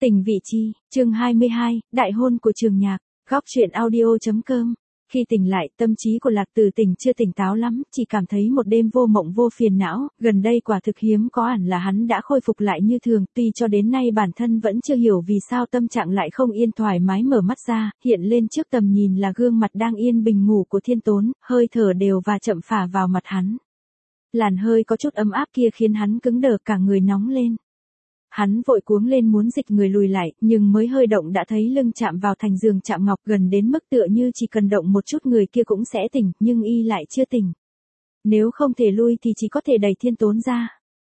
Tình vị chi, chương 22, đại hôn của Trường Nhạc, góc truyện audio.com. Khi tỉnh lại, tâm trí của Lạc Tử Tình chưa tỉnh táo lắm, chỉ cảm thấy một đêm vô mộng vô phiền não, gần đây quả thực hiếm có ẳn là hắn đã khôi phục lại như thường, tuy cho đến nay bản thân vẫn chưa hiểu vì sao tâm trạng lại không yên thoải mái mở mắt ra, hiện lên trước tầm nhìn là gương mặt đang yên bình ngủ của Thiên Tốn, hơi thở đều và chậm phả vào mặt hắn. Làn hơi có chút ấm áp kia khiến hắn cứng đờ cả người nóng lên. Hắn vội cuống lên muốn dịch người lùi lại, nhưng mới hơi động đã thấy lưng chạm vào thành giường chạm ngọc gần đến mức tựa như chỉ cần động một chút người kia cũng sẽ tỉnh, nhưng y lại chưa tỉnh. Nếu không thể lui thì chỉ có thể đẩy Thiên Tốn ra.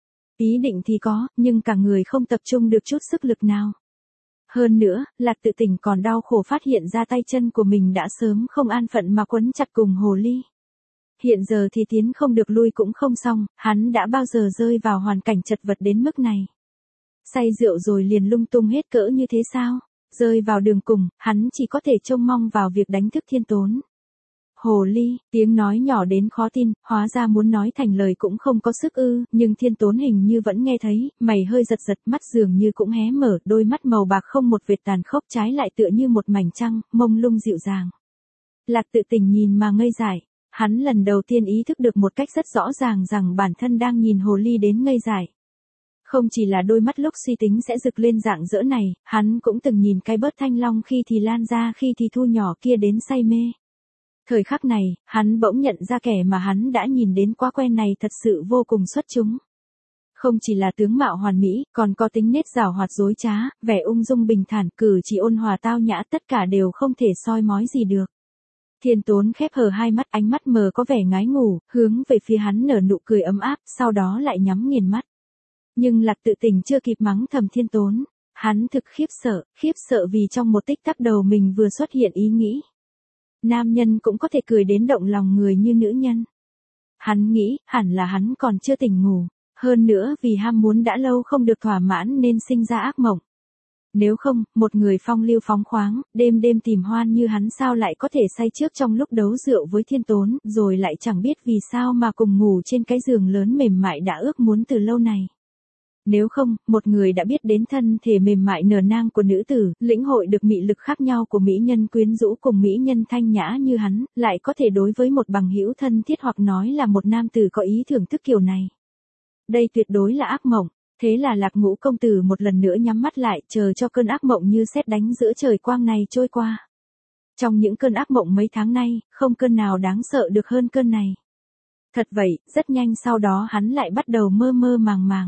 Ý định thì có, nhưng cả người không tập trung được chút sức lực nào. Hơn nữa, Lạc Tự Tình còn đau khổ phát hiện ra tay chân của mình đã sớm không an phận mà quấn chặt cùng hồ ly. Hiện giờ thì tiến không được lui cũng không xong, hắn đã bao giờ rơi vào hoàn cảnh chật vật đến mức này. Say rượu rồi liền lung tung hết cỡ như thế sao? Rơi vào đường cùng, hắn chỉ có thể trông mong vào việc đánh thức Thiên Tốn. Hồ ly, tiếng nói nhỏ đến khó tin, hóa ra muốn nói thành lời cũng không có sức ư, nhưng Thiên Tốn hình như vẫn nghe thấy, mày hơi giật giật, mắt dường như cũng hé mở, đôi mắt màu bạc không một vệt tàn khốc, trái lại tựa như một mảnh trăng, mông lung dịu dàng. Lạc Tự Tình nhìn mà ngây dại, hắn lần đầu tiên ý thức được một cách rất rõ ràng rằng bản thân đang nhìn hồ ly đến ngây dại. Không chỉ là đôi mắt lúc suy tính sẽ rực lên rạng rỡ này, hắn cũng từng nhìn cái bớt thanh long khi thì lan ra khi thì thu nhỏ kia đến say mê. Thời khắc này, hắn bỗng nhận ra kẻ mà hắn đã nhìn đến quá quen này thật sự vô cùng xuất chúng. Không chỉ là tướng mạo hoàn mỹ, còn có tính nết giảo hoạt dối trá, vẻ ung dung bình thản, cử chỉ ôn hòa tao nhã, tất cả đều không thể soi mói gì được. Thiên Tốn khép hờ hai mắt, ánh mắt mờ có vẻ ngái ngủ, hướng về phía hắn nở nụ cười ấm áp, sau đó lại nhắm nghiền mắt. Nhưng Lạc Tự Tình chưa kịp mắng thầm Thiên Tốn, hắn thực khiếp sợ vì trong một tích tắc đầu mình vừa xuất hiện ý nghĩ. Nam nhân cũng có thể cười đến động lòng người như nữ nhân. Hắn nghĩ, hẳn là hắn còn chưa tỉnh ngủ, hơn nữa vì ham muốn đã lâu không được thỏa mãn nên sinh ra ác mộng. Nếu không, một người phong lưu phóng khoáng, đêm đêm tìm hoan như hắn sao lại có thể say trước trong lúc đấu rượu với Thiên Tốn, rồi lại chẳng biết vì sao mà cùng ngủ trên cái giường lớn mềm mại đã ước muốn từ lâu này. Nếu không, một người đã biết đến thân thể mềm mại nở nang của nữ tử, lĩnh hội được mị lực khác nhau của mỹ nhân quyến rũ cùng mỹ nhân thanh nhã như hắn, lại có thể đối với một bằng hữu thân thiết hoặc nói là một nam tử có ý thưởng thức kiểu này. Đây tuyệt đối là ác mộng. Thế là Lạc Ngũ công tử một lần nữa nhắm mắt lại, chờ cho cơn ác mộng như sét đánh giữa trời quang này trôi qua. Trong những cơn ác mộng mấy tháng nay, không cơn nào đáng sợ được hơn cơn này. Thật vậy, rất nhanh sau đó hắn lại bắt đầu mơ mơ màng màng.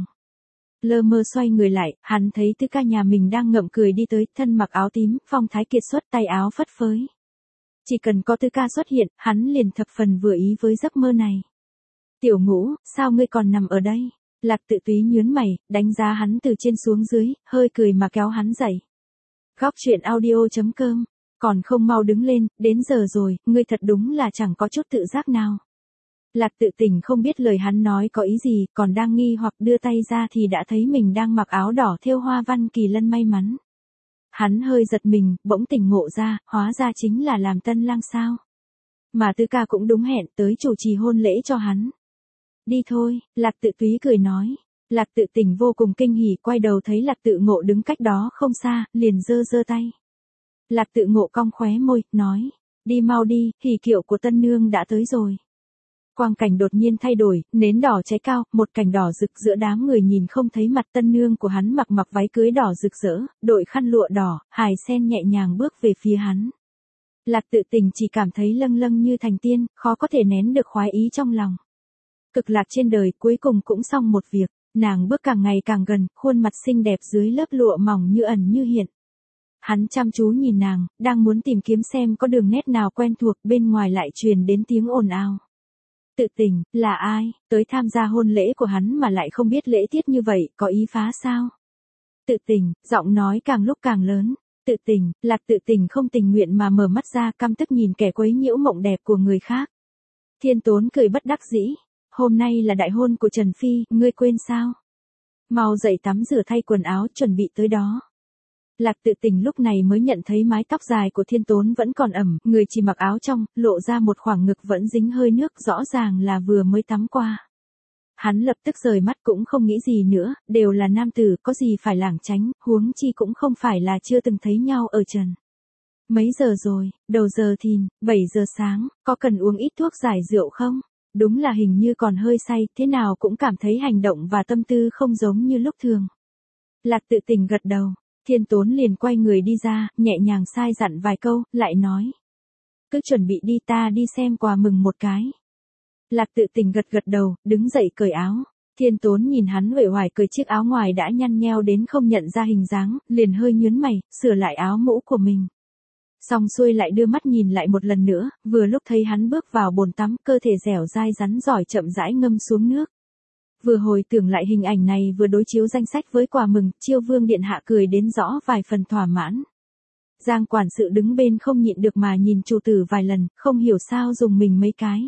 Lơ mơ xoay người lại, hắn thấy Tư Ca nhà mình đang ngậm cười đi tới, thân mặc áo tím, phong thái kiệt xuất, tay áo phất phới. Chỉ cần có Tư Ca xuất hiện, hắn liền thập phần vừa ý với giấc mơ này. Tiểu Ngũ, sao ngươi còn nằm ở đây? Lạc Tự Túy nhướng mày, đánh giá hắn từ trên xuống dưới, hơi cười mà kéo hắn dậy. Góc truyện audio.com, còn không mau đứng lên, đến giờ rồi, ngươi thật đúng là chẳng có chút tự giác nào. Lạc Tự Tình không biết lời hắn nói có ý gì, còn đang nghi hoặc đưa tay ra thì đã thấy mình đang mặc áo đỏ thêu hoa văn kỳ lân may mắn. Hắn hơi giật mình, bỗng tỉnh ngộ ra, hóa ra chính là làm tân lang sao. Mà Tư Ca cũng đúng hẹn tới chủ trì hôn lễ cho hắn. Đi thôi, Lạc Tự Túy cười nói. Lạc Tự Tình vô cùng kinh hỉ, quay đầu thấy Lạc Tự Ngộ đứng cách đó không xa, liền giơ tay. Lạc Tự Ngộ cong khóe môi, nói, đi mau đi, hỉ kiệu của tân nương đã tới rồi. Quang cảnh đột nhiên thay đổi, nến đỏ cháy cao, một cảnh đỏ rực giữa đám người nhìn không thấy mặt tân nương của hắn mặc váy cưới đỏ rực rỡ, đội khăn lụa đỏ, hài sen nhẹ nhàng bước về phía hắn. Lạc Tự Tình chỉ cảm thấy lâng lâng như thành tiên, khó có thể nén được khoái ý trong lòng. Cực lạc trên đời cuối cùng cũng xong một việc, nàng bước càng ngày càng gần, khuôn mặt xinh đẹp dưới lớp lụa mỏng như ẩn như hiện. Hắn chăm chú nhìn nàng, đang muốn tìm kiếm xem có đường nét nào quen thuộc, bên ngoài lại truyền đến tiếng ồn ào. Tự Tình, là ai, tới tham gia hôn lễ của hắn mà lại không biết lễ tiết như vậy, có ý phá sao? Tự Tình, giọng nói càng lúc càng lớn. Tự Tình, Lạc Tự Tình không tình nguyện mà mở mắt ra, căm tức nhìn kẻ quấy nhiễu mộng đẹp của người khác. Thiên Tốn cười bất đắc dĩ. Hôm nay là đại hôn của Trần Phi, ngươi quên sao? Mau dậy tắm rửa thay quần áo, chuẩn bị tới đó. Lạc Tự Tình lúc này mới nhận thấy mái tóc dài của Thiên Tốn vẫn còn ẩm, người chỉ mặc áo trong, lộ ra một khoảng ngực vẫn dính hơi nước, rõ ràng là vừa mới tắm qua. Hắn lập tức rời mắt cũng không nghĩ gì nữa, đều là nam tử, có gì phải lảng tránh, huống chi cũng không phải là chưa từng thấy nhau ở trần. Mấy giờ rồi, đầu giờ thìn, 7 giờ sáng, có cần uống ít thuốc giải rượu không? Đúng là hình như còn hơi say, thế nào cũng cảm thấy hành động và tâm tư không giống như lúc thường. Lạc Tự Tình gật đầu, Thiên Tốn liền quay người đi ra, nhẹ nhàng sai dặn vài câu, lại nói. Cứ chuẩn bị đi, ta đi xem quà mừng một cái. Lạc Tự Tình gật gật đầu, đứng dậy cởi áo. Thiên Tốn nhìn hắn uể oải cởi chiếc áo ngoài đã nhăn nheo đến không nhận ra hình dáng, liền hơi nhướng mày, sửa lại áo mũ của mình. Xong xuôi lại đưa mắt nhìn lại một lần nữa, vừa lúc thấy hắn bước vào bồn tắm, cơ thể dẻo dai rắn giỏi chậm rãi ngâm xuống nước. Vừa hồi tưởng lại hình ảnh này vừa đối chiếu danh sách với quà mừng, Chiêu Vương điện hạ cười đến rõ vài phần thỏa mãn. Giang quản sự đứng bên không nhịn được mà nhìn chủ tử vài lần, không hiểu sao dùng mình mấy cái.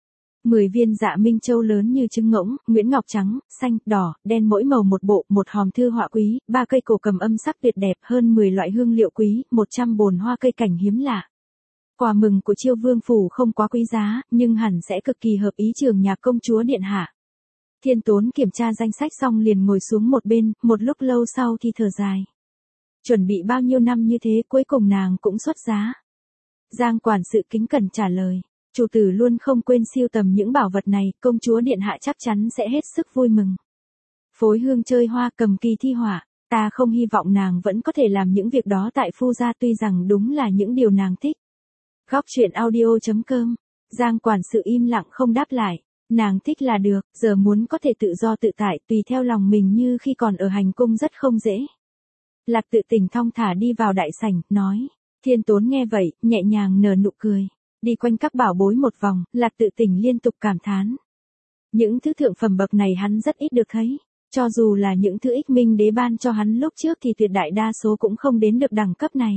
10 viên Dạ Minh Châu lớn như trứng ngỗng, nguyễn ngọc trắng, xanh, đỏ, đen mỗi màu một bộ, một hòm thư họa quý, 3 cây cổ cầm âm sắc tuyệt đẹp, hơn 10 loại hương liệu quý, 100 bồn hoa cây cảnh hiếm lạ. Quà mừng của Chiêu Vương phủ không quá quý giá, nhưng hẳn sẽ cực kỳ hợp ý Trường Nhạc công chúa điện hạ. Thiên Tốn kiểm tra danh sách xong liền ngồi xuống một bên, một lúc lâu sau thì thở dài. Chuẩn bị bao nhiêu năm như thế cuối cùng nàng cũng xuất giá. Giang quản sự kính cẩn trả lời. Chủ tử luôn không quên siêu tầm những bảo vật này, công chúa điện hạ chắc chắn sẽ hết sức vui mừng. Phối hương chơi hoa, cầm kỳ thi họa, ta không hy vọng nàng vẫn có thể làm những việc đó tại phu gia, tuy rằng đúng là những điều nàng thích. Góc truyện audio.com. Giang quản sự im lặng không đáp lại. Nàng thích là được, giờ muốn có thể tự do tự tại, tùy theo lòng mình như khi còn ở hành cung rất không dễ. Lạc Tự Tình thong thả đi vào đại sảnh, nói. Thiên Tốn nghe vậy, nhẹ nhàng nở nụ cười. Đi quanh các bảo bối một vòng, Lạc Tự Tình liên tục cảm thán. Những thứ thượng phẩm bậc này hắn rất ít được thấy. Cho dù là những thứ Ích Minh đế ban cho hắn lúc trước thì tuyệt đại đa số cũng không đến được đẳng cấp này.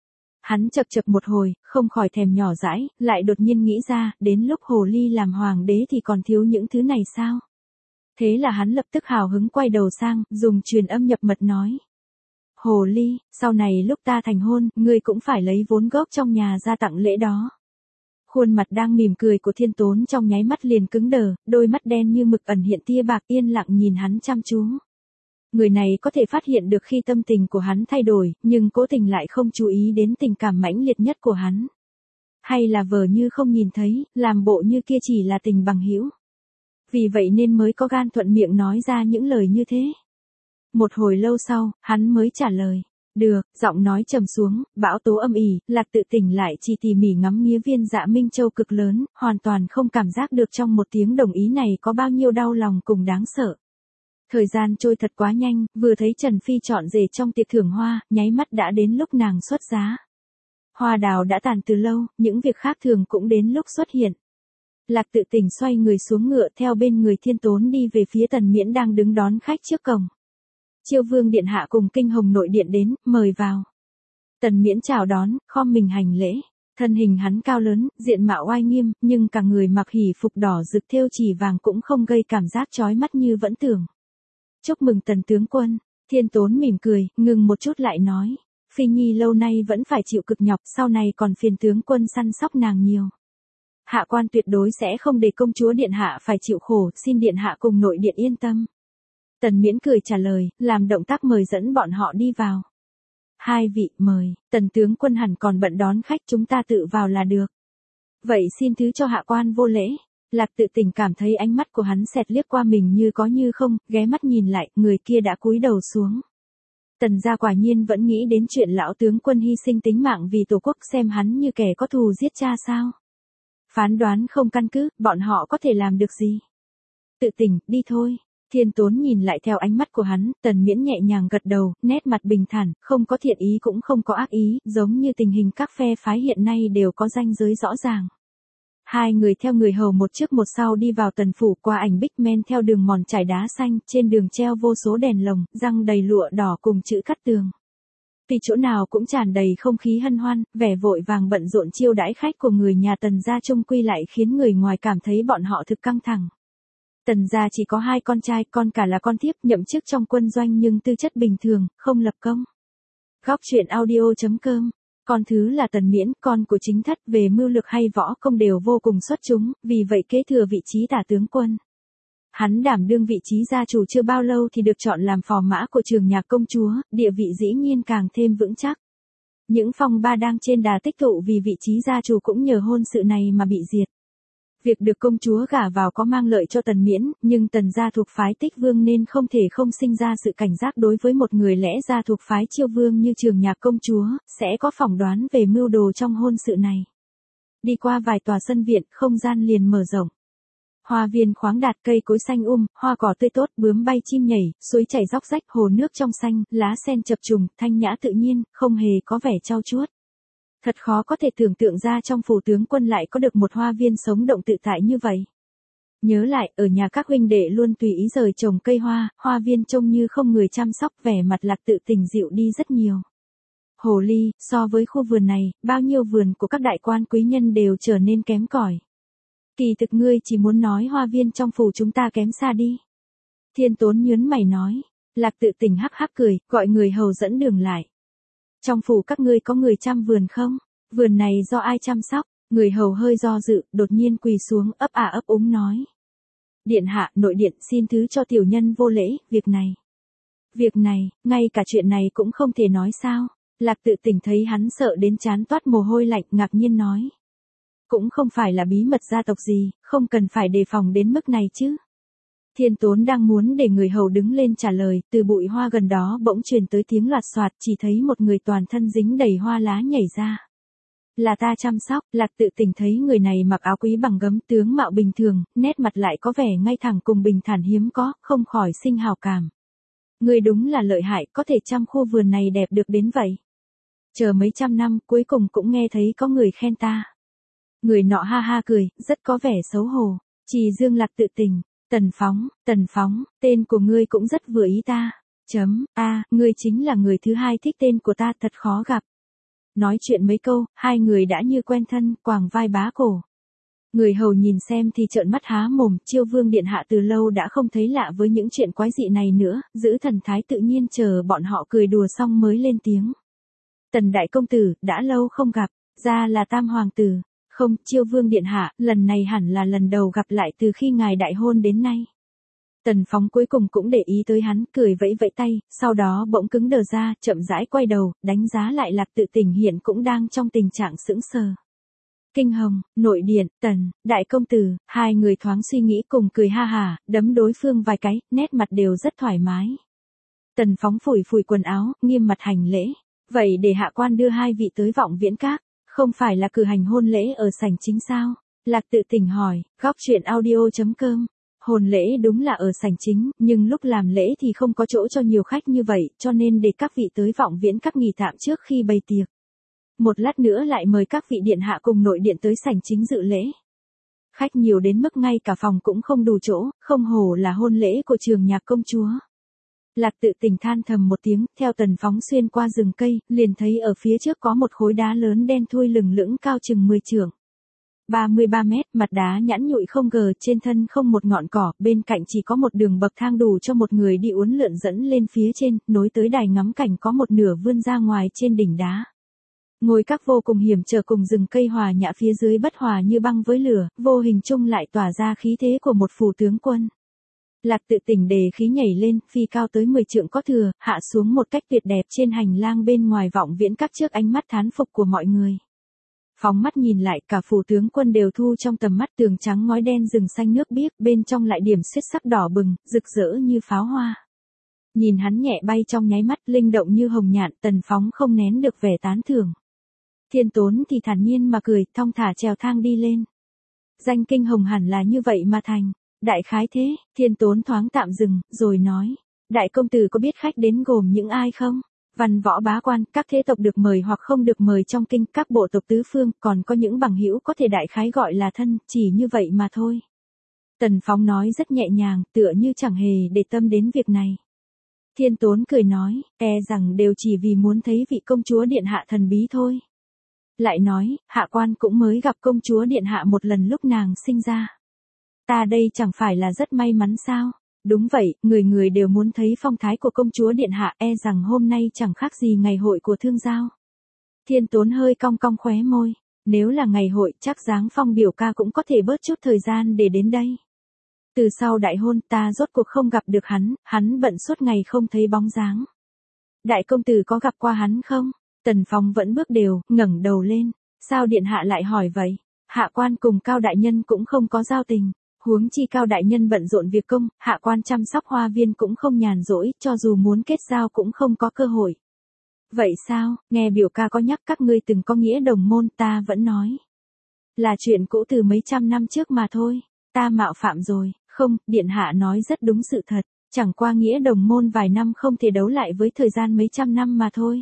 Hắn chậc chậc một hồi, không khỏi thèm nhỏ dãi, lại đột nhiên nghĩ ra, đến lúc Hồ Ly làm hoàng đế thì còn thiếu những thứ này sao? Thế là hắn lập tức hào hứng quay đầu sang, dùng truyền âm nhập mật nói. Hồ Ly, sau này lúc ta thành hôn, ngươi cũng phải lấy vốn gốc trong nhà ra tặng lễ đó. Khuôn mặt đang mỉm cười của Thiên Tốn trong nháy mắt liền cứng đờ, đôi mắt đen như mực ẩn hiện tia bạc, yên lặng nhìn hắn chăm chú. Người này có thể phát hiện được khi tâm tình của hắn thay đổi, nhưng cố tình lại không chú ý đến tình cảm mãnh liệt nhất của hắn. Hay là vờ như không nhìn thấy, làm bộ như kia chỉ là tình bằng hữu. Vì vậy nên mới có gan thuận miệng nói ra những lời như thế. Một hồi lâu sau, hắn mới trả lời. Được, giọng nói trầm xuống, bão tố âm ỉ, Lạc Tự Tình lại chỉ tỉ mỉ ngắm nghía viên Dạ Minh Châu cực lớn, hoàn toàn không cảm giác được trong một tiếng đồng ý này có bao nhiêu đau lòng cùng đáng sợ. Thời gian trôi thật quá nhanh, vừa thấy Trần Phi chọn rể trong tiệc thưởng hoa, nháy mắt đã đến lúc nàng xuất giá. Hoa đào đã tàn từ lâu, những việc khác thường cũng đến lúc xuất hiện. Lạc Tự Tình xoay người xuống ngựa theo bên người Thiên Tốn đi về phía Tần Miễn đang đứng đón khách trước cổng. Chiêu Vương điện hạ cùng Kinh Hồng nội điện đến, mời vào. Tần Miễn chào đón, khom mình hành lễ. Thân hình hắn cao lớn, diện mạo oai nghiêm, nhưng cả người mặc hỉ phục đỏ rực thêu chỉ vàng cũng không gây cảm giác chói mắt như vẫn tưởng. Chúc mừng Tần tướng quân. Thiên Tốn mỉm cười, ngừng một chút lại nói. Phi Nhi lâu nay vẫn phải chịu cực nhọc, sau này còn phiền tướng quân săn sóc nàng nhiều. Hạ quan tuyệt đối sẽ không để công chúa điện hạ phải chịu khổ, xin điện hạ cùng nội điện yên tâm. Tần Miễn cười trả lời, làm động tác mời dẫn bọn họ đi vào. Hai vị mời, Tần tướng quân hẳn còn bận đón khách, chúng ta tự vào là được. Vậy xin thứ cho hạ quan vô lễ. Lạc Tự Tình cảm thấy ánh mắt của hắn xẹt liếc qua mình như có như không, ghé mắt nhìn lại, người kia đã cúi đầu xuống. Tần gia quả nhiên vẫn nghĩ đến chuyện lão tướng quân hy sinh tính mạng vì tổ quốc, xem hắn như kẻ có thù giết cha sao. Phán đoán không căn cứ, bọn họ có thể làm được gì? Tự Tình, đi thôi. Thiên Tốn nhìn lại theo ánh mắt của hắn, Tần Miễn nhẹ nhàng gật đầu, nét mặt bình thản, không có thiện ý cũng không có ác ý, giống như tình hình các phe phái hiện nay đều có ranh giới rõ ràng. Hai người theo người hầu một trước một sau đi vào Tần phủ, qua ảnh bích men theo đường mòn trải đá xanh, trên đường treo vô số đèn lồng, răng đầy lụa đỏ cùng chữ cắt tường. Vì chỗ nào cũng tràn đầy không khí hân hoan, vẻ vội vàng bận rộn chiêu đãi khách của người nhà Tần gia chung quy lại khiến người ngoài cảm thấy bọn họ thực căng thẳng. Tần gia chỉ có 2 con trai, con cả là con thiếp nhậm chức trong quân doanh nhưng tư chất bình thường, không lập công. Góc truyện audio.com. Con thứ là Tần Miễn, con của chính thất, về mưu lược hay võ công đều vô cùng xuất chúng, vì vậy kế thừa vị trí tả tướng quân. Hắn đảm đương vị trí gia chủ chưa bao lâu thì được chọn làm phò mã của Trường Nhạc công chúa, địa vị dĩ nhiên càng thêm vững chắc. Những phong ba đang trên đà tích tụ vì vị trí gia chủ cũng nhờ hôn sự này mà bị diệt. Việc được công chúa gả vào có mang lợi cho Tần Miễn, nhưng Tần gia thuộc phái Tích Vương nên không thể không sinh ra sự cảnh giác đối với một người lẽ ra thuộc phái Chiêu Vương như Trường Nhạc công chúa, sẽ có phỏng đoán về mưu đồ trong hôn sự này. Đi qua vài tòa sân viện, không gian liền mở rộng. Hoa viên khoáng đạt, cây cối xanh hoa cỏ tươi tốt, bướm bay chim nhảy, suối chảy róc rách, hồ nước trong xanh, lá sen chập trùng, thanh nhã tự nhiên, không hề có vẻ trau chuốt. Thật khó có thể tưởng tượng ra trong phủ tướng quân lại có được một hoa viên sống động tự tại như vậy. Nhớ lại, ở nhà các huynh đệ luôn tùy ý rời trồng cây hoa, hoa viên trông như không người chăm sóc, vẻ mặt Lạc Tự Tình dịu đi rất nhiều. Hồ ly, so với khu vườn này, bao nhiêu vườn của các đại quan quý nhân đều trở nên kém cỏi. Kỳ thực ngươi chỉ muốn nói hoa viên trong phủ chúng ta kém xa đi. Thiên Tốn nhớn mày nói. Lạc Tự Tình hắc hắc cười, gọi người hầu dẫn đường lại. Trong phủ các ngươi có người chăm vườn không? Vườn này do ai chăm sóc? Người hầu hơi do dự, đột nhiên quỳ xuống, ấp ấp úng nói. Điện hạ, nội điện xin thứ cho tiểu nhân vô lễ, Việc này, ngay cả chuyện này cũng không thể nói sao? Lạc Tự Tình thấy hắn sợ đến trán toát mồ hôi lạnh, ngạc nhiên nói. Cũng không phải là bí mật gia tộc gì, không cần phải đề phòng đến mức này chứ. Thiên Tốn đang muốn để người hầu đứng lên trả lời, từ bụi hoa gần đó bỗng truyền tới tiếng loạt soạt, chỉ thấy một người toàn thân dính đầy hoa lá nhảy ra. Là ta chăm sóc. Lạc Tự Tình thấy người này mặc áo quý bằng gấm, tướng mạo bình thường, nét mặt lại có vẻ ngay thẳng cùng bình thản hiếm có, không khỏi sinh hào cảm. Người đúng là lợi hại, có thể chăm khu vườn này đẹp được đến vậy. Chờ mấy trăm năm, cuối cùng cũng nghe thấy có người khen ta. Người nọ ha ha cười, rất có vẻ xấu hổ. Trì Dương Lạc Tự Tình. Tần Phóng, tên của ngươi cũng rất vừa ý ta. Ngươi chính là người thứ hai thích tên của ta, thật khó gặp. Nói chuyện mấy câu, hai người đã như quen thân, quàng vai bá cổ. Người hầu nhìn xem thì trợn mắt há mồm, Chiêu Vương điện hạ từ lâu đã không thấy lạ với những chuyện quái dị này nữa, giữ thần thái tự nhiên chờ bọn họ cười đùa xong mới lên tiếng. Tần đại công tử, đã lâu không gặp, ra là Tam hoàng tử. Không, Chiêu Vương điện hạ, lần này hẳn là lần đầu gặp lại từ khi ngài đại hôn đến nay. Tần Phóng cuối cùng cũng để ý tới hắn, cười vẫy vẫy tay, sau đó bỗng cứng đờ ra, chậm rãi quay đầu, đánh giá lại Lạc Tự Tình hiện cũng đang trong tình trạng sững sờ. Kinh Hồng, nội điện, Tần, đại công tử, hai người thoáng suy nghĩ cùng cười ha hả, đấm đối phương vài cái, nét mặt đều rất thoải mái. Tần Phóng phủi phủi quần áo, nghiêm mặt hành lễ. Vậy để hạ quan đưa hai vị tới Vọng Viễn Các. Không phải là cử hành hôn lễ ở sảnh chính sao? Lạc Tự Tình hỏi. Góc truyện audio.com. Hôn lễ đúng là ở sảnh chính, nhưng lúc làm lễ thì không có chỗ cho nhiều khách như vậy, cho nên để các vị tới Vọng Viễn Các nghỉ tạm trước khi bày tiệc. Một lát nữa lại mời các vị điện hạ cùng nội điện tới sảnh chính dự lễ. Khách nhiều đến mức ngay cả phòng cũng không đủ chỗ, không hổ là hôn lễ của Trường Nhạc công chúa. Lạc Tự Tình than thầm một tiếng, theo Tần Phóng xuyên qua rừng cây, liền thấy ở phía trước có một khối đá lớn đen thui lừng lững cao chừng 10 trượng. 33 mét, mặt đá nhẵn nhụi không gờ, trên thân không một ngọn cỏ, bên cạnh chỉ có một đường bậc thang đủ cho một người đi uốn lượn dẫn lên phía trên, nối tới đài ngắm cảnh có một nửa vươn ra ngoài trên đỉnh đá. Ngôi các vô cùng hiểm trở cùng rừng cây hòa nhã phía dưới bất hòa như băng với lửa, vô hình chung lại tỏa ra khí thế của một phủ tướng quân. Lạc Tự Tình đề khí nhảy lên, phi cao tới 10 trượng có thừa, hạ xuống một cách tuyệt đẹp trên hành lang bên ngoài Vọng Viễn Các trước ánh mắt thán phục của mọi người. Phóng mắt nhìn lại, cả phủ tướng quân đều thu trong tầm mắt, tường trắng ngói đen rừng xanh nước biếc, bên trong lại điểm xuyết sắc đỏ bừng, rực rỡ như pháo hoa. Nhìn hắn nhẹ bay trong nháy mắt, linh động như hồng nhạn, Tần Phóng không nén được vẻ tán thưởng. Thiên Tốn thì thản nhiên mà cười, thong thả trèo thang đi lên. Danh Kinh Hồng hẳn là như vậy mà thành. Đại khái thế. Thiên Tốn thoáng tạm dừng, rồi nói. Đại công tử có biết khách đến gồm những ai không? Văn võ bá quan, các thế tộc được mời hoặc không được mời trong kinh, các bộ tộc tứ phương, còn có những bằng hữu có thể đại khái gọi là thân, chỉ như vậy mà thôi. Tần Phóng nói rất nhẹ nhàng, tựa như chẳng hề để tâm đến việc này. Thiên Tốn cười nói, rằng đều chỉ vì muốn thấy vị công chúa điện hạ thần bí thôi. Lại nói, hạ quan cũng mới gặp công chúa điện hạ một lần lúc nàng sinh ra. Ta đây chẳng phải là rất may mắn sao? Đúng vậy, người người đều muốn thấy phong thái của công chúa điện hạ, rằng hôm nay chẳng khác gì ngày hội của thương giao. Thiên Tốn hơi cong cong khóe môi, nếu là ngày hội chắc dáng Phong biểu ca cũng có thể bớt chút thời gian để đến đây. Từ sau đại hôn ta rốt cuộc không gặp được hắn bận suốt ngày không thấy bóng dáng. Đại công tử có gặp qua hắn không? Tần Phong vẫn bước đều, ngẩng đầu lên. Sao điện hạ lại hỏi vậy? Hạ quan cùng Cao đại nhân cũng không có giao tình. Huống chi Cao đại nhân bận rộn việc công, hạ quan chăm sóc hoa viên cũng không nhàn rỗi, cho dù muốn kết giao cũng không có cơ hội. Vậy sao, nghe biểu ca có nhắc các ngươi từng có nghĩa đồng môn, ta vẫn nói. Là chuyện cũ từ mấy trăm năm trước mà thôi, ta mạo phạm rồi, không, điện hạ nói rất đúng sự thật, chẳng qua nghĩa đồng môn vài năm không thể đấu lại với thời gian mấy trăm năm mà thôi.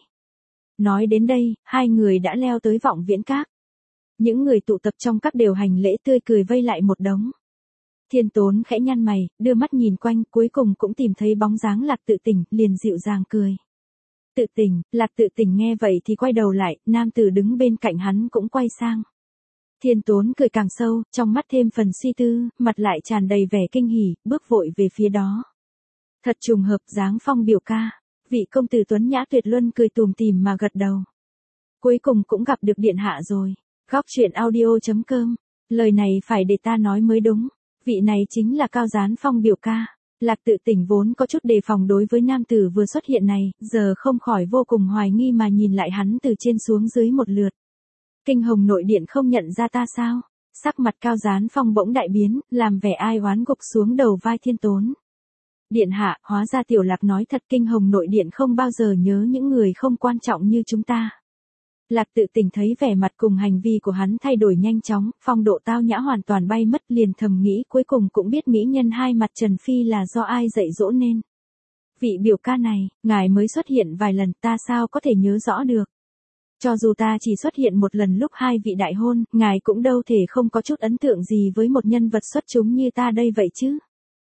Nói đến đây, hai người đã leo tới Vọng Viễn Các. Những người tụ tập trong các đều hành lễ tươi cười vây lại một đống. Thiên Tốn khẽ nhăn mày, đưa mắt nhìn quanh, cuối cùng cũng tìm thấy bóng dáng Lạc Tự Tỉnh, liền dịu dàng cười. Tự Tỉnh, Lạc Tự Tỉnh nghe vậy thì quay đầu lại, nam tử đứng bên cạnh hắn cũng quay sang. Thiên Tốn cười càng sâu, trong mắt thêm phần suy tư, mặt lại tràn đầy vẻ kinh hỉ, bước vội về phía đó. Thật trùng hợp dáng Phong biểu ca, vị công tử tuấn nhã tuyệt luân cười tùm tìm mà gật đầu. Cuối cùng cũng gặp được điện hạ rồi. Góc truyện audio.com, lời này phải để ta nói mới đúng. Vị này chính là Cao Gián Phong biểu ca. Lạc Tự Tỉnh vốn có chút đề phòng đối với nam tử vừa xuất hiện này, giờ không khỏi vô cùng hoài nghi mà nhìn lại hắn từ trên xuống dưới một lượt. Kinh Hồng nội điện không nhận ra ta sao? Sắc mặt Cao Gián Phong bỗng đại biến, làm vẻ ai oán gục xuống đầu vai Thiên Tốn. Điện hạ, hóa ra Tiểu Lạc nói thật, Kinh Hồng nội điện không bao giờ nhớ những người không quan trọng như chúng ta. Lạc Tự Tỉnh thấy vẻ mặt cùng hành vi của hắn thay đổi nhanh chóng, phong độ tao nhã hoàn toàn bay mất, liền thầm nghĩ cuối cùng cũng biết mỹ nhân hai mặt Trần Phi là do ai dạy dỗ nên. Vị biểu ca này, ngài mới xuất hiện vài lần, ta sao có thể nhớ rõ được. Cho dù ta chỉ xuất hiện một lần lúc hai vị đại hôn, ngài cũng đâu thể không có chút ấn tượng gì với một nhân vật xuất chúng như ta đây vậy chứ.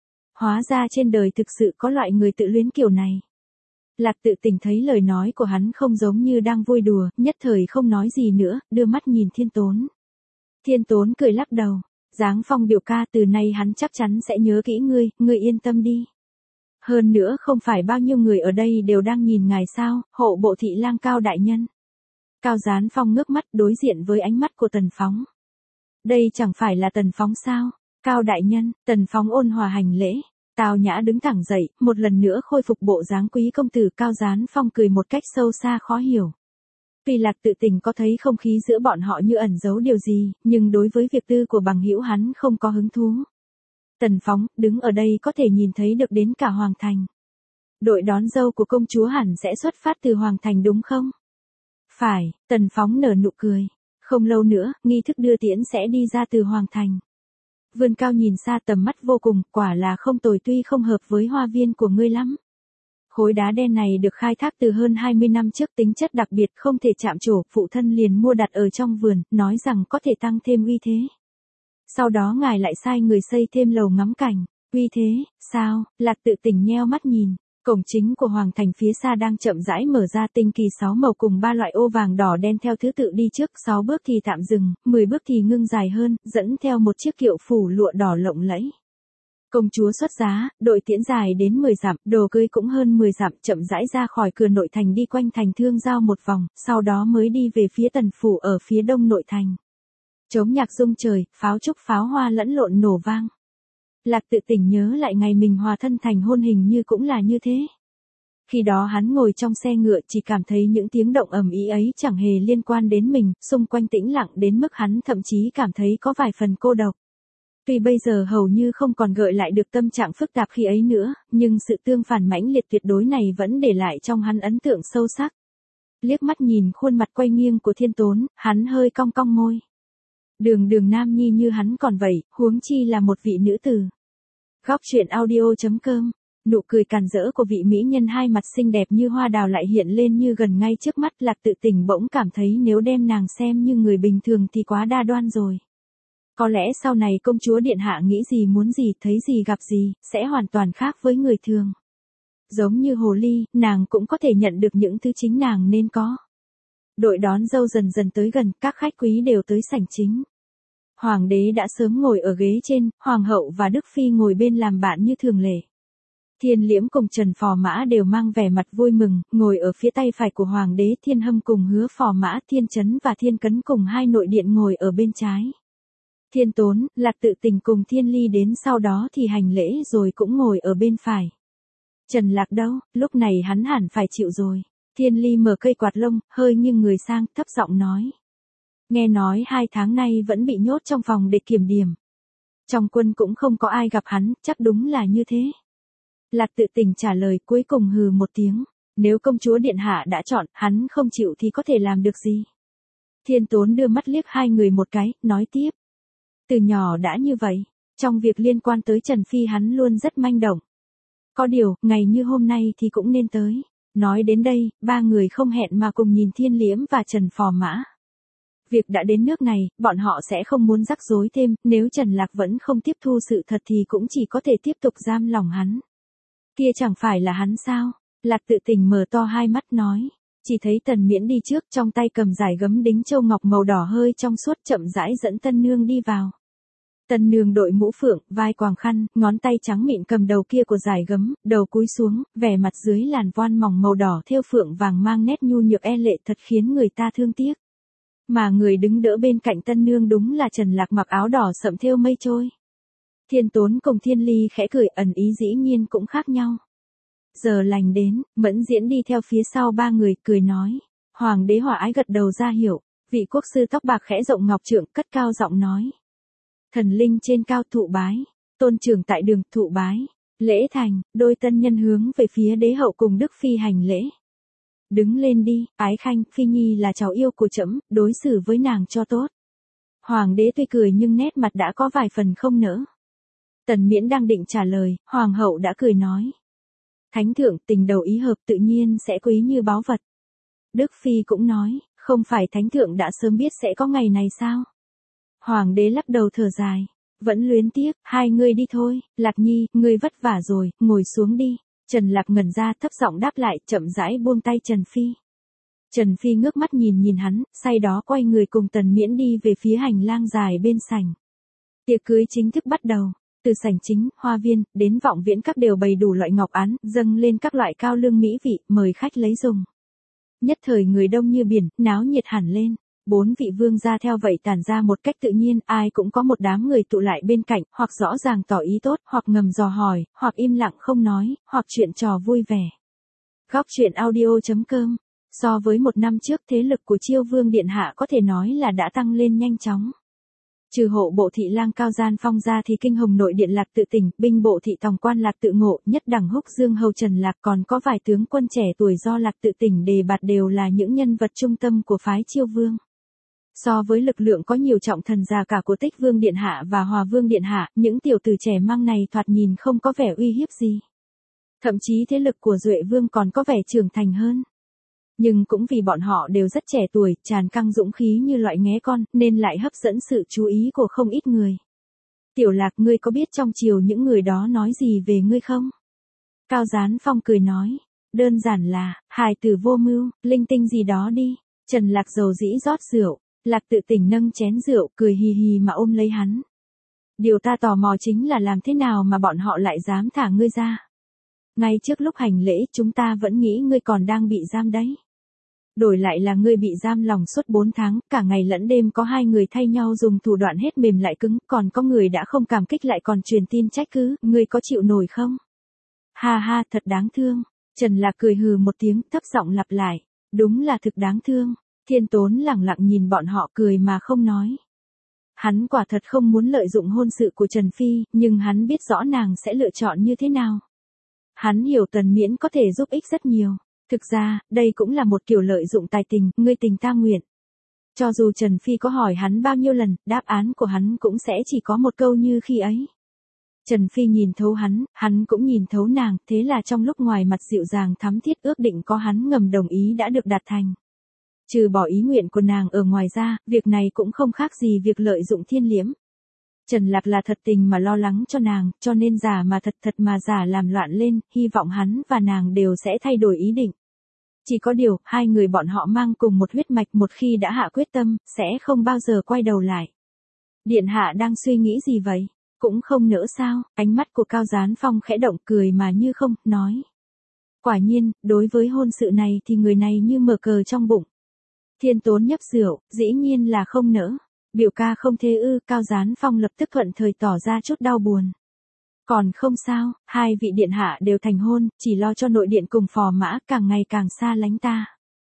Hóa ra trên đời thực sự có loại người tự luyến kiểu này. Lạc Tự Tỉnh thấy lời nói của hắn không giống như đang vui đùa, nhất thời không nói gì nữa, đưa mắt nhìn Thiên Tốn. Thiên Tốn cười lắc đầu, dáng Phong biểu ca, từ nay hắn chắc chắn sẽ nhớ kỹ ngươi yên tâm đi. Hơn nữa không phải bao nhiêu người ở đây đều đang nhìn ngài sao, hộ bộ thị lang Cao đại nhân. Cao Gián Phong ngước mắt đối diện với ánh mắt của Tần Phóng. Đây chẳng phải là Tần Phóng sao? Cao đại nhân, Tần Phóng ôn hòa hành lễ. Tào Nhã đứng thẳng dậy, một lần nữa khôi phục bộ dáng quý công tử. Cao Gián Phong cười một cách sâu xa khó hiểu. Tuy Lạc Tự Tỉnh có thấy không khí giữa bọn họ như ẩn giấu điều gì, nhưng đối với việc tư của bằng hữu hắn không có hứng thú. Tần Phóng, đứng ở đây có thể nhìn thấy được đến cả Hoàng Thành. Đội đón dâu của công chúa hẳn sẽ xuất phát từ Hoàng Thành đúng không? Phải, Tần Phóng nở nụ cười. Không lâu nữa, nghi thức đưa tiễn sẽ đi ra từ Hoàng Thành. Vươn cao nhìn xa, tầm mắt vô cùng, quả là không tồi, tuy không hợp với hoa viên của ngươi lắm. Khối đá đen này được khai thác từ hơn 20 năm trước, tính chất đặc biệt không thể chạm trổ, phụ thân liền mua đặt ở trong vườn, nói rằng có thể tăng thêm uy thế. Sau đó ngài lại sai người xây thêm lầu ngắm cảnh. Uy thế, sao? Lạc Tự Tỉnh nheo mắt nhìn. Cổng chính của Hoàng Thành phía xa đang chậm rãi mở ra, tinh kỳ 6 màu cùng 3 loại ô vàng đỏ đen theo thứ tự đi trước, 6 bước thì tạm dừng, 10 bước thì ngưng dài hơn, dẫn theo một chiếc kiệu phủ lụa đỏ lộng lẫy. Công chúa xuất giá, đội tiễn dài đến 10 dặm, đồ cưới cũng hơn 10 dặm, chậm rãi ra khỏi cửa nội thành đi quanh thành Thương Giao một vòng, sau đó mới đi về phía Tần phủ ở phía đông nội thành. Trống nhạc rung trời, pháo trúc pháo hoa lẫn lộn nổ vang. Lạc Tự Tỉnh nhớ lại ngày mình hòa thân thành hôn hình như cũng là như thế. Khi đó hắn ngồi trong xe ngựa chỉ cảm thấy những tiếng động ầm ĩ ấy chẳng hề liên quan đến mình, xung quanh tĩnh lặng đến mức hắn thậm chí cảm thấy có vài phần cô độc. Tuy bây giờ hầu như không còn gợi lại được tâm trạng phức tạp khi ấy nữa, nhưng sự tương phản mãnh liệt tuyệt đối này vẫn để lại trong hắn ấn tượng sâu sắc. Liếc mắt nhìn khuôn mặt quay nghiêng của Thiên Tốn, hắn hơi cong cong môi. Đường nam nhi như hắn còn vậy, huống chi là một vị nữ tử. Góc truyện audio.com, nụ cười càn rỡ của vị mỹ nhân hai mặt xinh đẹp như hoa đào lại hiện lên như gần ngay trước mắt. Lạc Tự Tỉnh bỗng cảm thấy nếu đem nàng xem như người bình thường thì quá đa đoan rồi. Có lẽ sau này công chúa điện hạ nghĩ gì muốn gì, thấy gì gặp gì, sẽ hoàn toàn khác với người thường. Giống như hồ ly, nàng cũng có thể nhận được những thứ chính nàng nên có. Đội đón dâu dần dần tới gần, các khách quý đều tới sảnh chính. Hoàng đế đã sớm ngồi ở ghế trên, hoàng hậu và Đức Phi ngồi bên làm bạn như thường lệ. Thiên Liễm cùng Trần Phò Mã đều mang vẻ mặt vui mừng, ngồi ở phía tay phải của hoàng đế. Thiên Hâm cùng Hứa Phò Mã, Thiên Chấn và Thiên Cấn cùng hai nội điện ngồi ở bên trái. Thiên Tốn, Lạc Tự Tình cùng Thiên Ly đến sau đó thì hành lễ rồi cũng ngồi ở bên phải. Trần Lạc đâu, lúc này hắn hẳn phải chịu rồi. Thiên Ly mở cây quạt lông, hơi nghiêng người sang, thấp giọng nói. Nghe nói 2 tháng nay vẫn bị nhốt trong phòng để kiểm điểm. Trong quân cũng không có ai gặp hắn, chắc đúng là như thế. Lạc Tự Tình trả lời, cuối cùng hừ một tiếng. Nếu công chúa điện hạ đã chọn, hắn không chịu thì có thể làm được gì. Thiên Tốn đưa mắt liếc hai người một cái, nói tiếp. Từ nhỏ đã như vậy, trong việc liên quan tới Trần Phi hắn luôn rất manh động. Có điều, ngày như hôm nay thì cũng nên tới. Nói đến đây, ba người không hẹn mà cùng nhìn Thiên Liễm và Trần Phò Mã. Việc đã đến nước này, bọn họ sẽ không muốn rắc rối thêm, nếu Trần Lạc vẫn không tiếp thu sự thật thì cũng chỉ có thể tiếp tục giam lòng hắn. Kia chẳng phải là hắn sao? Lạc Tự Tình mở to hai mắt nói. Chỉ thấy Tần Miễn đi trước, trong tay cầm dải gấm đính châu ngọc màu đỏ hơi trong suốt, chậm rãi dẫn Tân Nương đi vào. Tân Nương đội mũ phượng, vai quàng khăn, ngón tay trắng mịn cầm đầu kia của dải gấm, đầu cúi xuống, vẻ mặt dưới làn voan mỏng màu đỏ thêu phượng vàng mang nét nhu nhược e lệ thật khiến người ta thương tiếc. Mà người đứng đỡ bên cạnh Tân Nương đúng là Trần Lạc mặc áo đỏ sậm thêu mây trôi. Thiên Tốn cùng Thiên Ly khẽ cười, ẩn ý dĩ nhiên cũng khác nhau. Giờ lành đến, Mẫn Diễn đi theo phía sau ba người, cười nói. Hoàng đế Hòa Ái gật đầu ra hiểu, vị quốc sư tóc bạc khẽ rộng ngọc trượng, cất cao giọng nói. Thần linh trên cao thụ bái, tôn trưởng tại đường thụ bái, lễ thành, đôi tân nhân hướng về phía đế hậu cùng Đức Phi hành lễ. Đứng lên đi, Ái Khanh, Phi Nhi là cháu yêu của trẫm, đối xử với nàng cho tốt. Hoàng đế tuy cười nhưng nét mặt đã có vài phần không nỡ. Tần Miễn đang định trả lời, Hoàng hậu đã cười nói. Thánh thượng, tình đầu ý hợp tự nhiên sẽ quý như báu vật. Đức Phi cũng nói, không phải Thánh thượng đã sớm biết sẽ có ngày này sao? Hoàng đế lắc đầu thở dài, vẫn luyến tiếc, hai người đi thôi, Lạc Nhi, ngươi vất vả rồi, ngồi xuống đi. Trần Lạc ngẩn ra, thấp giọng đáp lại, chậm rãi buông tay Trần Phi. Trần Phi ngước mắt nhìn hắn, sau đó quay người cùng Tần Miễn đi về phía hành lang dài bên sảnh. Tiệc cưới chính thức bắt đầu. Từ sảnh chính, hoa viên, đến vọng viễn các đều bày đủ loại ngọc án, dâng lên các loại cao lương mỹ vị, mời khách lấy dùng. Nhất thời người đông như biển, náo nhiệt hẳn lên. 4 vị vương gia theo vậy tản ra một cách tự nhiên, ai cũng có một đám người tụ lại bên cạnh, hoặc rõ ràng tỏ ý tốt, hoặc ngầm dò hỏi, hoặc im lặng không nói, hoặc chuyện trò vui vẻ. Góc truyện audio.com. So với một năm trước, thế lực của Chiêu Vương Điện Hạ có thể nói là đã tăng lên nhanh chóng. Trừ hộ bộ thị lang Cao Gian Phong ra thì kinh hồng nội điện Lạc Tự Tình, binh bộ thị tòng quan Lạc Tự Ngộ, nhất đẳng Húc Dương hầu Trần Lạc, còn có vài tướng quân trẻ tuổi do Lạc Tự Tình đề bạt đều là những nhân vật trung tâm của phái Chiêu Vương. So với lực lượng có nhiều trọng thần già cả của Tích Vương Điện Hạ và Hòa Vương Điện Hạ, những tiểu tử trẻ măng này thoạt nhìn không có vẻ uy hiếp gì. Thậm chí thế lực của Duệ Vương còn có vẻ trưởng thành hơn. Nhưng cũng vì bọn họ đều rất trẻ tuổi, tràn căng dũng khí như loại nghé con, nên lại hấp dẫn sự chú ý của không ít người. Tiểu Lạc, ngươi có biết trong triều những người đó nói gì về ngươi không? Cao Gián Phong cười nói, đơn giản là, hài tử vô mưu, linh tinh gì đó đi. Trần Lạc dầu dĩ rót rượu, Lạc Tự Tình nâng chén rượu, cười hì hì mà ôm lấy hắn. Điều ta tò mò chính là làm thế nào mà bọn họ lại dám thả ngươi ra. Ngay trước lúc hành lễ chúng ta vẫn nghĩ ngươi còn đang bị giam đấy. Đổi lại là ngươi bị giam lòng suốt 4 tháng, cả ngày lẫn đêm có 2 người thay nhau dùng thủ đoạn hết mềm lại cứng, còn có người đã không cảm kích lại còn truyền tin trách cứ, ngươi có chịu nổi không? Ha ha, thật đáng thương. Trần Lạc cười hừ một tiếng, thấp giọng lặp lại, đúng là thực đáng thương. Thiên Tốn lẳng lặng nhìn bọn họ cười mà không nói. Hắn quả thật không muốn lợi dụng hôn sự của Trần Phi, nhưng hắn biết rõ nàng sẽ lựa chọn như thế nào. Hắn hiểu Tần Miễn có thể giúp ích rất nhiều. Thực ra, đây cũng là một kiểu lợi dụng tài tình, ngươi tình ta nguyện. Cho dù Trần Phi có hỏi hắn bao nhiêu lần, đáp án của hắn cũng sẽ chỉ có một câu như khi ấy. Trần Phi nhìn thấu hắn cũng nhìn thấu nàng, thế là trong lúc ngoài mặt dịu dàng thắm thiết ước định có hắn ngầm đồng ý đã được đạt thành. Trừ bỏ ý nguyện của nàng ở ngoài ra, việc này cũng không khác gì việc lợi dụng Thiên Liễm. Trần Lạc là thật tình mà lo lắng cho nàng, cho nên giả mà thật mà giả làm loạn lên, hy vọng hắn và nàng đều sẽ thay đổi ý định. Chỉ có điều, hai người bọn họ mang cùng một huyết mạch, một khi đã hạ quyết tâm, sẽ không bao giờ quay đầu lại. Điện hạ đang suy nghĩ gì vậy? Cũng không nỡ sao? Ánh mắt của Cao Gián Phong khẽ động, cười mà như không, nói. Quả nhiên, đối với hôn sự này thì người này như mở cờ trong bụng. Thiên Tốn nhấp rượu, dĩ nhiên là không nỡ. Biểu ca không thế ư? Cao Gián Phong lập tức thuận thời tỏ ra chút đau buồn. Còn không sao, hai vị điện hạ đều thành hôn, chỉ lo cho nội điện cùng phò mã càng ngày càng xa lánh ta.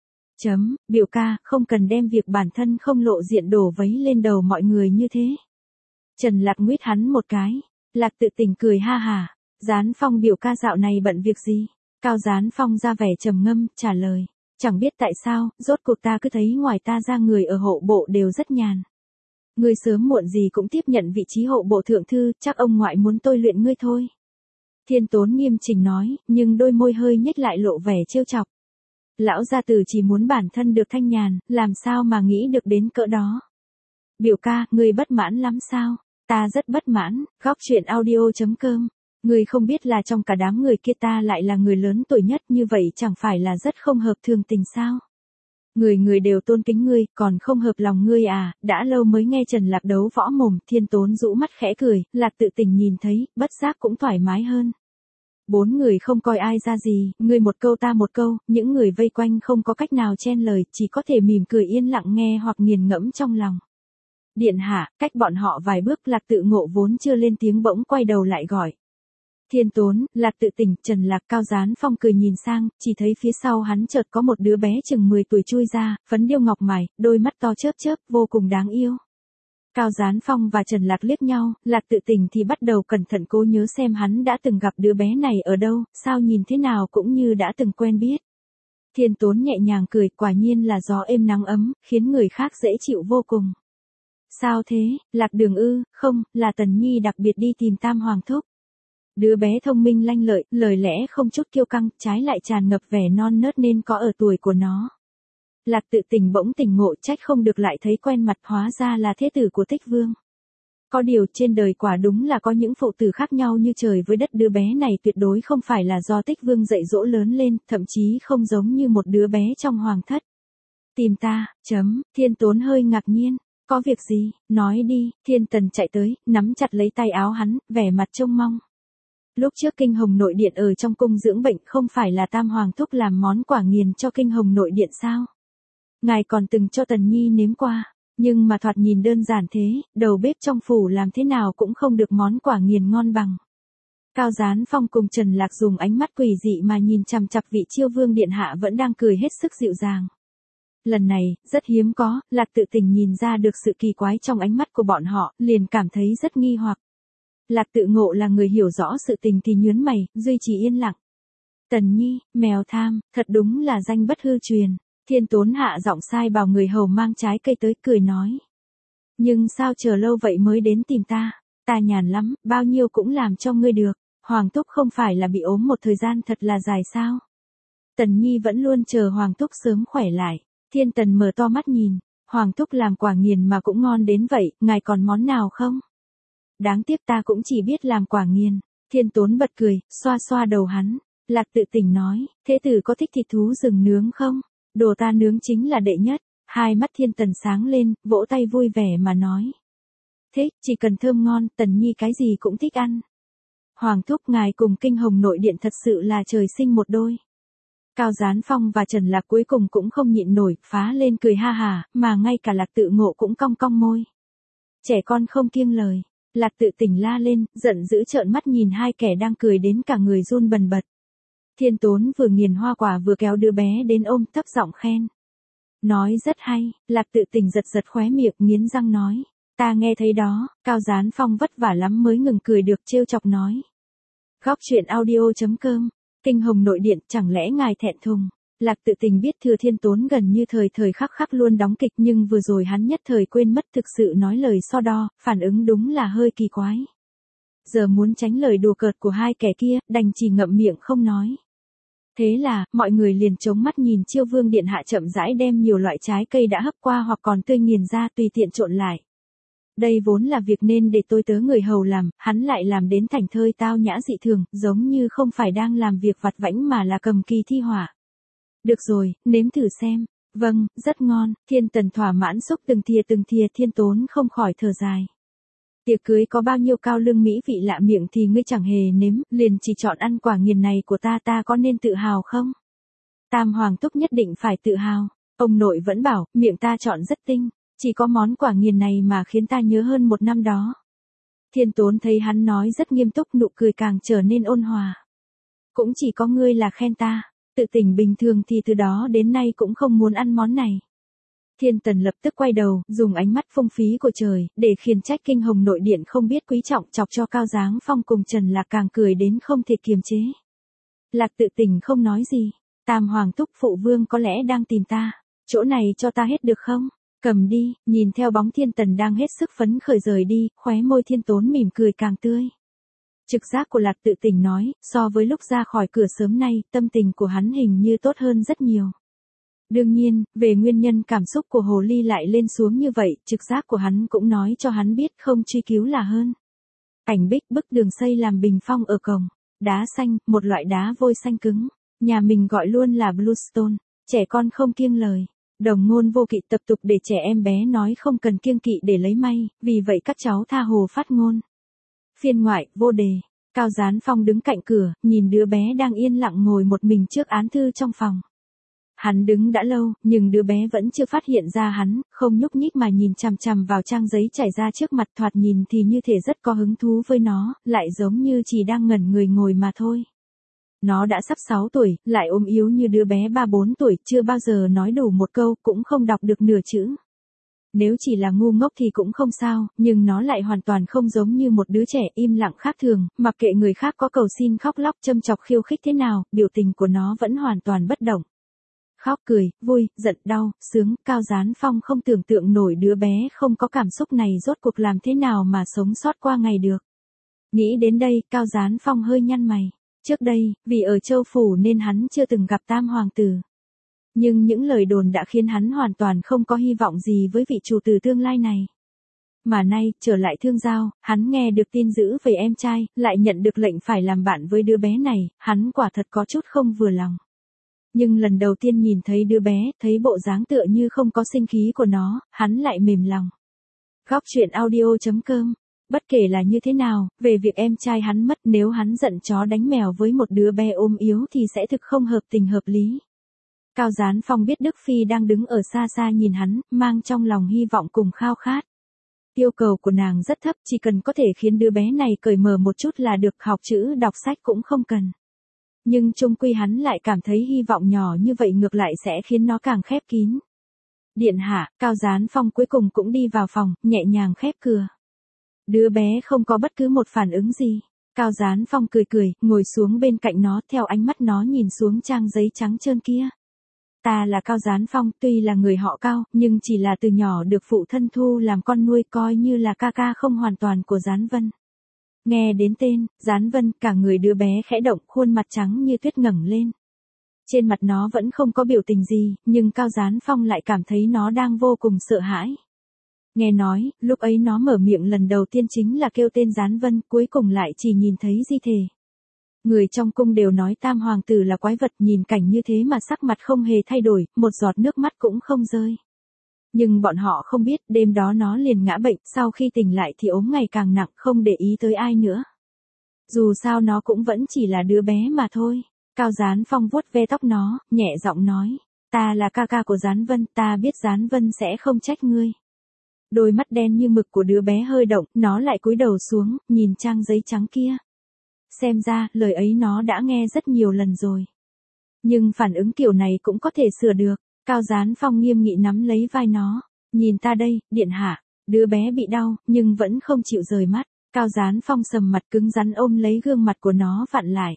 Biểu ca, không cần đem việc bản thân không lộ diện đổ vấy lên đầu mọi người như thế. Trần Lạc nguyết hắn một cái. Lạc Tự Tình cười ha hả. Gián Phong biểu ca dạo này bận việc gì? Cao Gián Phong ra vẻ trầm ngâm, trả lời. Chẳng biết tại sao, rốt cuộc ta cứ thấy ngoài ta ra người ở hộ bộ đều rất nhàn. Ngươi sớm muộn gì cũng tiếp nhận vị trí hộ bộ thượng thư, chắc ông ngoại muốn tôi luyện ngươi thôi. Thiên Tốn nghiêm chỉnh nói, nhưng đôi môi hơi nhếch lại lộ vẻ trêu chọc. Lão gia tử chỉ muốn bản thân được thanh nhàn, làm sao mà nghĩ được đến cỡ đó. Biểu ca, ngươi bất mãn lắm sao? Ta rất bất mãn. Góc truyện audio.com. Ngươi không biết là trong cả đám người kia ta lại là người lớn tuổi nhất, như vậy chẳng phải là rất không hợp thường tình sao? Người người đều tôn kính ngươi, còn không hợp lòng ngươi à? Đã lâu mới nghe Trần Lạc đấu võ mồm. Thiên Tốn rũ mắt khẽ cười, Lạc Tự Tình nhìn thấy, bất giác cũng thoải mái hơn. Bốn người không coi ai ra gì, ngươi một câu ta một câu, những người vây quanh không có cách nào chen lời, chỉ có thể mỉm cười yên lặng nghe hoặc nghiền ngẫm trong lòng. Điện hạ, cách bọn họ vài bước, Lạc Tự Ngộ vốn chưa lên tiếng bỗng quay đầu lại gọi. Thiên Tốn, Lạc Tự Tình, Trần Lạc. Cao Gián Phong cười nhìn sang, chỉ thấy phía sau hắn chợt có một đứa bé chừng 10 tuổi chui ra, phấn điêu ngọc mày, đôi mắt to chớp chớp, vô cùng đáng yêu. Cao Gián Phong và Trần Lạc liếc nhau, Lạc Tự Tình thì bắt đầu cẩn thận cố nhớ xem hắn đã từng gặp đứa bé này ở đâu, sao nhìn thế nào cũng như đã từng quen biết. Thiên Tốn nhẹ nhàng cười, quả nhiên là gió êm nắng ấm, khiến người khác dễ chịu vô cùng. Sao thế? Lạc Đường ư? Không, là Tần Nhi đặc biệt đi tìm Tam Hoàng thúc. Đứa bé thông minh lanh lợi, lời lẽ không chút kiêu căng, trái lại tràn ngập vẻ non nớt nên có ở tuổi của nó. Lạc Tự Tình bỗng tỉnh ngộ, trách không được lại thấy quen mặt, hóa ra là thế tử của Thích Vương. Có điều trên đời quả đúng là có những phụ tử khác nhau như trời với đất, đứa bé này tuyệt đối không phải là do Thích Vương dạy dỗ lớn lên, thậm chí không giống như một đứa bé trong hoàng thất. Tìm ta, Thiên Tốn hơi ngạc nhiên, có việc gì, nói đi. Thiên Tần chạy tới, nắm chặt lấy tay áo hắn, vẻ mặt trông mong. Lúc trước Kinh Hồng Nội Điện ở trong cung dưỡng bệnh, không phải là Tam Hoàng thúc làm món quả nghiền cho Kinh Hồng Nội Điện sao? Ngài còn từng cho Tần Nhi nếm qua, nhưng mà thoạt nhìn đơn giản thế, đầu bếp trong phủ làm thế nào cũng không được món quả nghiền ngon bằng. Cao Gián Phong cùng Trần Lạc dùng ánh mắt quỷ dị mà nhìn chằm chằm vị Chiêu Vương điện hạ vẫn đang cười hết sức dịu dàng. Lần này, rất hiếm có, Lạc Tự Tình nhìn ra được sự kỳ quái trong ánh mắt của bọn họ, liền cảm thấy rất nghi hoặc. Lạc Tự Ngộ là người hiểu rõ sự tình thì nhướng mày, duy trì yên lặng. Tần Nhi, mèo tham, thật đúng là danh bất hư truyền. Thiên Tốn hạ giọng sai bảo người hầu mang trái cây tới, cười nói. Nhưng sao chờ lâu vậy mới đến tìm ta? Ta nhàn lắm, bao nhiêu cũng làm cho ngươi được. Hoàng thúc không phải là bị ốm một thời gian thật là dài sao? Tần Nhi vẫn luôn chờ Hoàng thúc sớm khỏe lại. Thiên Tần mở to mắt nhìn, Hoàng thúc làm quả nghiền mà cũng ngon đến vậy, ngài còn món nào không? Đáng tiếc ta cũng chỉ biết làm quả nghiền. Thiên Tốn bật cười, xoa xoa đầu hắn. Lạc Tự Tình nói, thế tử có thích thịt thú rừng nướng không? Đồ ta nướng chính là đệ nhất. Hai mắt Thiên Tần sáng lên, vỗ tay vui vẻ mà nói. Thích, chỉ cần thơm ngon, Tần Nhi cái gì cũng thích ăn. Hoàng thúc ngài cùng Kinh Hồng Nội Điện thật sự là trời sinh một đôi. Cao Gián Phong và Trần Lạc cuối cùng cũng không nhịn nổi, phá lên cười ha hà, mà ngay cả Lạc Tự Ngộ cũng cong cong môi. Trẻ con không kiêng lời. Lạc Tự Tình la lên, giận dữ trợn mắt nhìn hai kẻ đang cười đến cả người run bần bật. Thiên Tốn vừa nghiền hoa quả vừa kéo đứa bé đến ôm, thấp giọng khen. Nói rất hay. Lạc Tự Tình giật giật khóe miệng, nghiến răng nói. Ta nghe thấy đó. Cao Gián Phong vất vả lắm mới ngừng cười được, trêu chọc nói. Góc truyện audio.com. Kinh Hồng Nội Điện, chẳng lẽ ngài thẹn thùng? Lạc Tự Tình biết Thừa Thiên Tốn gần như thời thời khắc khắc luôn đóng kịch, nhưng vừa rồi hắn nhất thời quên mất thực sự nói lời so đo, phản ứng đúng là hơi kỳ quái. Giờ muốn tránh lời đùa cợt của hai kẻ kia, đành chỉ ngậm miệng không nói. Thế là, mọi người liền chống mắt nhìn Chiêu Vương điện hạ chậm rãi đem nhiều loại trái cây đã hấp qua hoặc còn tươi nghiền ra tùy tiện trộn lại. Đây vốn là việc nên để tôi tớ người hầu làm, hắn lại làm đến thành thơi tao nhã dị thường, giống như không phải đang làm việc vặt vãnh mà là cầm kỳ thi họa. Được rồi, nếm thử xem. Vâng, rất ngon. Thiên Tần thỏa mãn xúc từng thìa. Thiên Tốn không khỏi thở dài. Tiệc cưới có bao nhiêu cao lương mỹ vị lạ miệng thì ngươi chẳng hề nếm, liền chỉ chọn ăn quả nghiền này của ta có nên tự hào không? Tam Hoàng thúc nhất định phải tự hào. Ông nội vẫn bảo, miệng ta chọn rất tinh. Chỉ có món quả nghiền này mà khiến ta nhớ hơn một năm đó. Thiên Tốn thấy hắn nói rất nghiêm túc, nụ cười càng trở nên ôn hòa. Cũng chỉ có ngươi là khen ta, tự tỉnh bình thường thì từ đó đến nay cũng không muốn ăn món này. Thiên Tần lập tức quay đầu, dùng ánh mắt phung phí của trời, để khiển trách Kinh Hồng nội điện không biết quý trọng, chọc cho Cao Giáng Phong cùng Trần Lạc càng cười đến không thể kiềm chế. Lạc tự tỉnh không nói gì, Tam Hoàng thúc phụ vương có lẽ đang tìm ta, chỗ này cho ta hết được không? Cầm đi. Nhìn theo bóng Thiên Tần đang hết sức phấn khởi rời đi, khóe môi Thiên Tốn mỉm cười càng tươi. Trực giác của Lạc tự tỉnh nói, so với lúc ra khỏi cửa sớm nay, tâm tình của hắn hình như tốt hơn rất nhiều. Đương nhiên, về nguyên nhân cảm xúc của hồ ly lại lên xuống như vậy, trực giác của hắn cũng nói cho hắn biết không truy cứu là hơn. Ảnh bích bức đường xây làm bình phong ở cổng. Đá xanh, một loại đá vôi xanh cứng. Nhà mình gọi luôn là bluestone. Trẻ con không kiêng lời. Đồng ngôn vô kỵ, tập tục để trẻ em bé nói không cần kiêng kỵ để lấy may, vì vậy các cháu tha hồ phát ngôn. Phiên ngoại, vô đề. Cao Gián Phong đứng cạnh cửa, nhìn đứa bé đang yên lặng ngồi một mình trước án thư trong phòng. Hắn đứng đã lâu, nhưng đứa bé vẫn chưa phát hiện ra hắn, không nhúc nhích mà nhìn chằm chằm vào trang giấy trải ra trước mặt, thoạt nhìn thì như thể rất có hứng thú với nó, lại giống như chỉ đang ngẩn người ngồi mà thôi. Nó đã sắp 6 tuổi, lại ốm yếu như đứa bé 3-4 tuổi, chưa bao giờ nói đủ một câu, cũng không đọc được nửa chữ. Nếu chỉ là ngu ngốc thì cũng không sao, nhưng nó lại hoàn toàn không giống như một đứa trẻ im lặng khác thường, mặc kệ người khác có cầu xin khóc lóc châm chọc khiêu khích thế nào, biểu tình của nó vẫn hoàn toàn bất động. Khóc cười, vui, giận đau, sướng, Cao Gián Phong không tưởng tượng nổi đứa bé không có cảm xúc này rốt cuộc làm thế nào mà sống sót qua ngày được. Nghĩ đến đây, Cao Gián Phong hơi nhăn mày. Trước đây, vì ở Châu Phủ nên hắn chưa từng gặp Tam Hoàng tử. Nhưng những lời đồn đã khiến hắn hoàn toàn không có hy vọng gì với vị chủ tử tương lai này. Mà nay, trở lại Thương Giao, hắn nghe được tin dữ về em trai, lại nhận được lệnh phải làm bạn với đứa bé này, hắn quả thật có chút không vừa lòng. Nhưng lần đầu tiên nhìn thấy đứa bé, thấy bộ dáng tựa như không có sinh khí của nó, hắn lại mềm lòng. Góc truyện audio.com. Bất kể là như thế nào, về việc em trai hắn mất, nếu hắn giận chó đánh mèo với một đứa bé ốm yếu thì sẽ thực không hợp tình hợp lý. Cao Gián Phong biết Đức Phi đang đứng ở xa xa nhìn hắn, mang trong lòng hy vọng cùng khao khát. Yêu cầu của nàng rất thấp, chỉ cần có thể khiến đứa bé này cởi mở một chút là được, học chữ đọc sách cũng không cần. Nhưng chung quy hắn lại cảm thấy hy vọng nhỏ như vậy ngược lại sẽ khiến nó càng khép kín. Điện hạ, Cao Gián Phong cuối cùng cũng đi vào phòng, nhẹ nhàng khép cửa. Đứa bé không có bất cứ một phản ứng gì. Cao Gián Phong cười cười, ngồi xuống bên cạnh nó, theo ánh mắt nó nhìn xuống trang giấy trắng trơn kia. Ta là Cao Gián Phong, tuy là người họ Cao, nhưng chỉ là từ nhỏ được phụ thân thu làm con nuôi, coi như là ca ca không hoàn toàn của Gián Vân. Nghe đến tên, Gián Vân, cả người đứa bé khẽ động, khuôn mặt trắng như tuyết ngẩng lên. Trên mặt nó vẫn không có biểu tình gì, nhưng Cao Gián Phong lại cảm thấy nó đang vô cùng sợ hãi. Nghe nói, lúc ấy nó mở miệng lần đầu tiên chính là kêu tên Gián Vân, cuối cùng lại chỉ nhìn thấy di thể. Người trong cung đều nói Tam Hoàng tử là quái vật, nhìn cảnh như thế mà sắc mặt không hề thay đổi, một giọt nước mắt cũng không rơi. Nhưng bọn họ không biết, đêm đó nó liền ngã bệnh, sau khi tỉnh lại thì ốm ngày càng nặng, không để ý tới ai nữa. Dù sao nó cũng vẫn chỉ là đứa bé mà thôi. Cao Gián Phong vuốt ve tóc nó, nhẹ giọng nói, ta là ca ca của Gián Vân, ta biết Gián Vân sẽ không trách ngươi. Đôi mắt đen như mực của đứa bé hơi động, nó lại cúi đầu xuống, nhìn trang giấy trắng kia. Xem ra, lời ấy nó đã nghe rất nhiều lần rồi. Nhưng phản ứng kiểu này cũng có thể sửa được. Cao Gián Phong nghiêm nghị nắm lấy vai nó. Nhìn ta đây, điện hạ. Đứa bé bị đau, nhưng vẫn không chịu rời mắt. Cao Gián Phong sầm mặt cứng rắn ôm lấy gương mặt của nó vặn lại.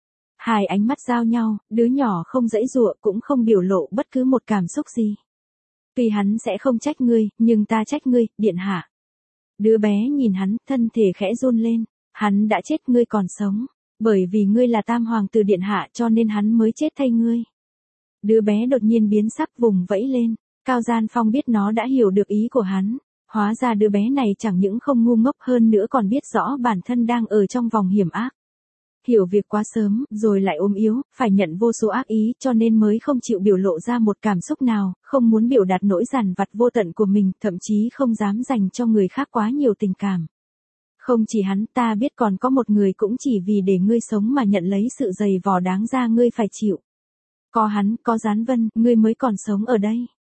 Hai ánh mắt giao nhau, đứa nhỏ không giãy giụa cũng không biểu lộ bất cứ một cảm xúc gì. Tuy hắn sẽ không trách ngươi, nhưng ta trách ngươi, điện hạ. Đứa bé nhìn hắn, thân thể khẽ run lên. Hắn đã chết, ngươi còn sống. Bởi vì ngươi là Tam Hoàng tử điện hạ cho nên hắn mới chết thay ngươi. Đứa bé đột nhiên biến sắc, vùng vẫy lên. Cao Gián Phong biết nó đã hiểu được ý của hắn. Hóa ra đứa bé này chẳng những không ngu ngốc, hơn nữa còn biết rõ bản thân đang ở trong vòng hiểm ác. Hiểu việc quá sớm, rồi lại ốm yếu, phải nhận vô số ác ý, cho nên mới không chịu biểu lộ ra một cảm xúc nào, không muốn biểu đạt nỗi dằn vặt vô tận của mình, thậm chí không dám dành cho người khác quá nhiều tình cảm. Không chỉ hắn, ta biết còn có một người cũng chỉ vì để ngươi sống mà nhận lấy sự dày vò đáng ra ngươi phải chịu. Có hắn, có Gián Vân, ngươi mới còn sống ở đây.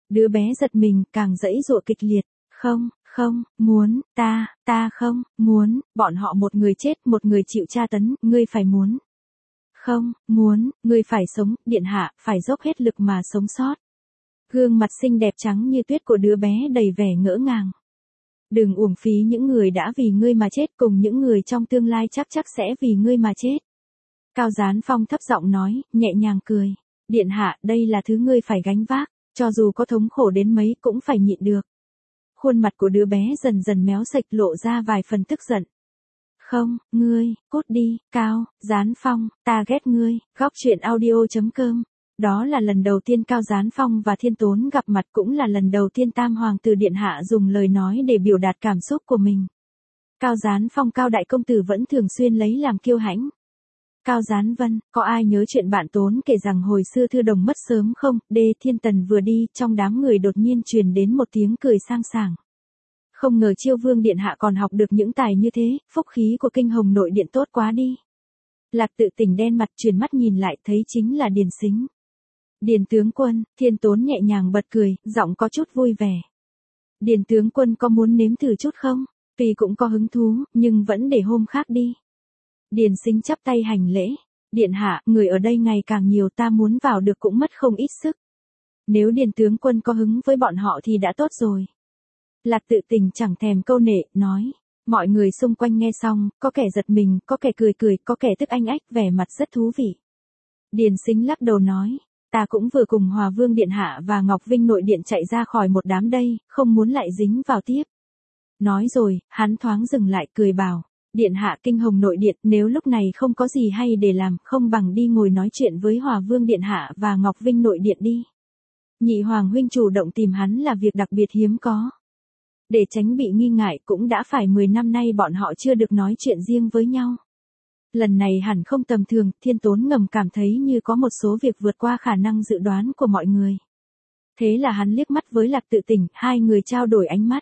Đứa bé giật mình, càng giãy giụa kịch liệt. Không, không, muốn, ta không, muốn, bọn họ một người chết, một người chịu tra tấn, ngươi phải muốn. Không, muốn, ngươi phải sống, điện hạ, phải dốc hết lực mà sống sót. Gương mặt xinh đẹp trắng như tuyết của đứa bé đầy vẻ ngỡ ngàng. Đừng uổng phí những người đã vì ngươi mà chết cùng những người trong tương lai chắc sẽ vì ngươi mà chết. Cao Gián Phong thấp giọng nói, nhẹ nhàng cười. Điện hạ, đây là thứ ngươi phải gánh vác, cho dù có thống khổ đến mấy cũng phải nhịn được. Khuôn mặt của đứa bé dần dần méo sạch lộ ra vài phần tức giận. Không, ngươi, cút đi, Cao, Gián Phong, ta ghét ngươi, góc truyện audio.com. Đó là lần đầu tiên Cao Gián Phong và Thiên Tốn gặp mặt, cũng là lần đầu tiên Tam Hoàng tử điện hạ dùng lời nói để biểu đạt cảm xúc của mình. Cao Gián Phong Cao đại công tử vẫn thường xuyên lấy làm kiêu hãnh. Cao Gián Vân, có ai nhớ chuyện bạn Tốn kể rằng hồi xưa Thư Đồng mất sớm không? Thiên Tần vừa đi, trong đám người đột nhiên truyền đến một tiếng cười sang sảng. Không ngờ Chiêu Vương điện hạ còn học được những tài như thế, phúc khí của Kinh Hồng nội điện tốt quá đi. Lạc Tự Tình đen mặt chuyển mắt nhìn lại thấy chính là Điền Sính. Điền tướng quân, Thiên Tốn nhẹ nhàng bật cười, giọng có chút vui vẻ. Điền tướng quân có muốn nếm thử chút không? Vì cũng có hứng thú, nhưng vẫn để hôm khác đi. Điền Sính chắp tay hành lễ. Điện hạ, người ở đây ngày càng nhiều, ta muốn vào được cũng mất không ít sức. Nếu Điền tướng quân có hứng với bọn họ thì đã tốt rồi. Lạc Tự Tình chẳng thèm câu nệ, nói. Mọi người xung quanh nghe xong, có kẻ giật mình, có kẻ cười cười, có kẻ tức anh ách, vẻ mặt rất thú vị. Điền Sính lắc đầu nói. Ta cũng vừa cùng Hòa Vương điện hạ và Ngọc Vinh nội điện chạy ra khỏi một đám đây, không muốn lại dính vào tiếp. Nói rồi, hắn thoáng dừng lại cười bảo. Điện hạ Kinh Hồng nội điện, nếu lúc này không có gì hay để làm, không bằng đi ngồi nói chuyện với Hòa Vương điện hạ và Ngọc Vinh nội điện đi. Nhị hoàng huynh chủ động tìm hắn là việc đặc biệt hiếm có. Để tránh bị nghi ngại, cũng đã phải 10 năm nay bọn họ chưa được nói chuyện riêng với nhau. Lần này hẳn không tầm thường, Thiên Tốn ngầm cảm thấy như có một số việc vượt qua khả năng dự đoán của mọi người. Thế là hắn liếc mắt với Lạc Tự Tình, hai người trao đổi ánh mắt.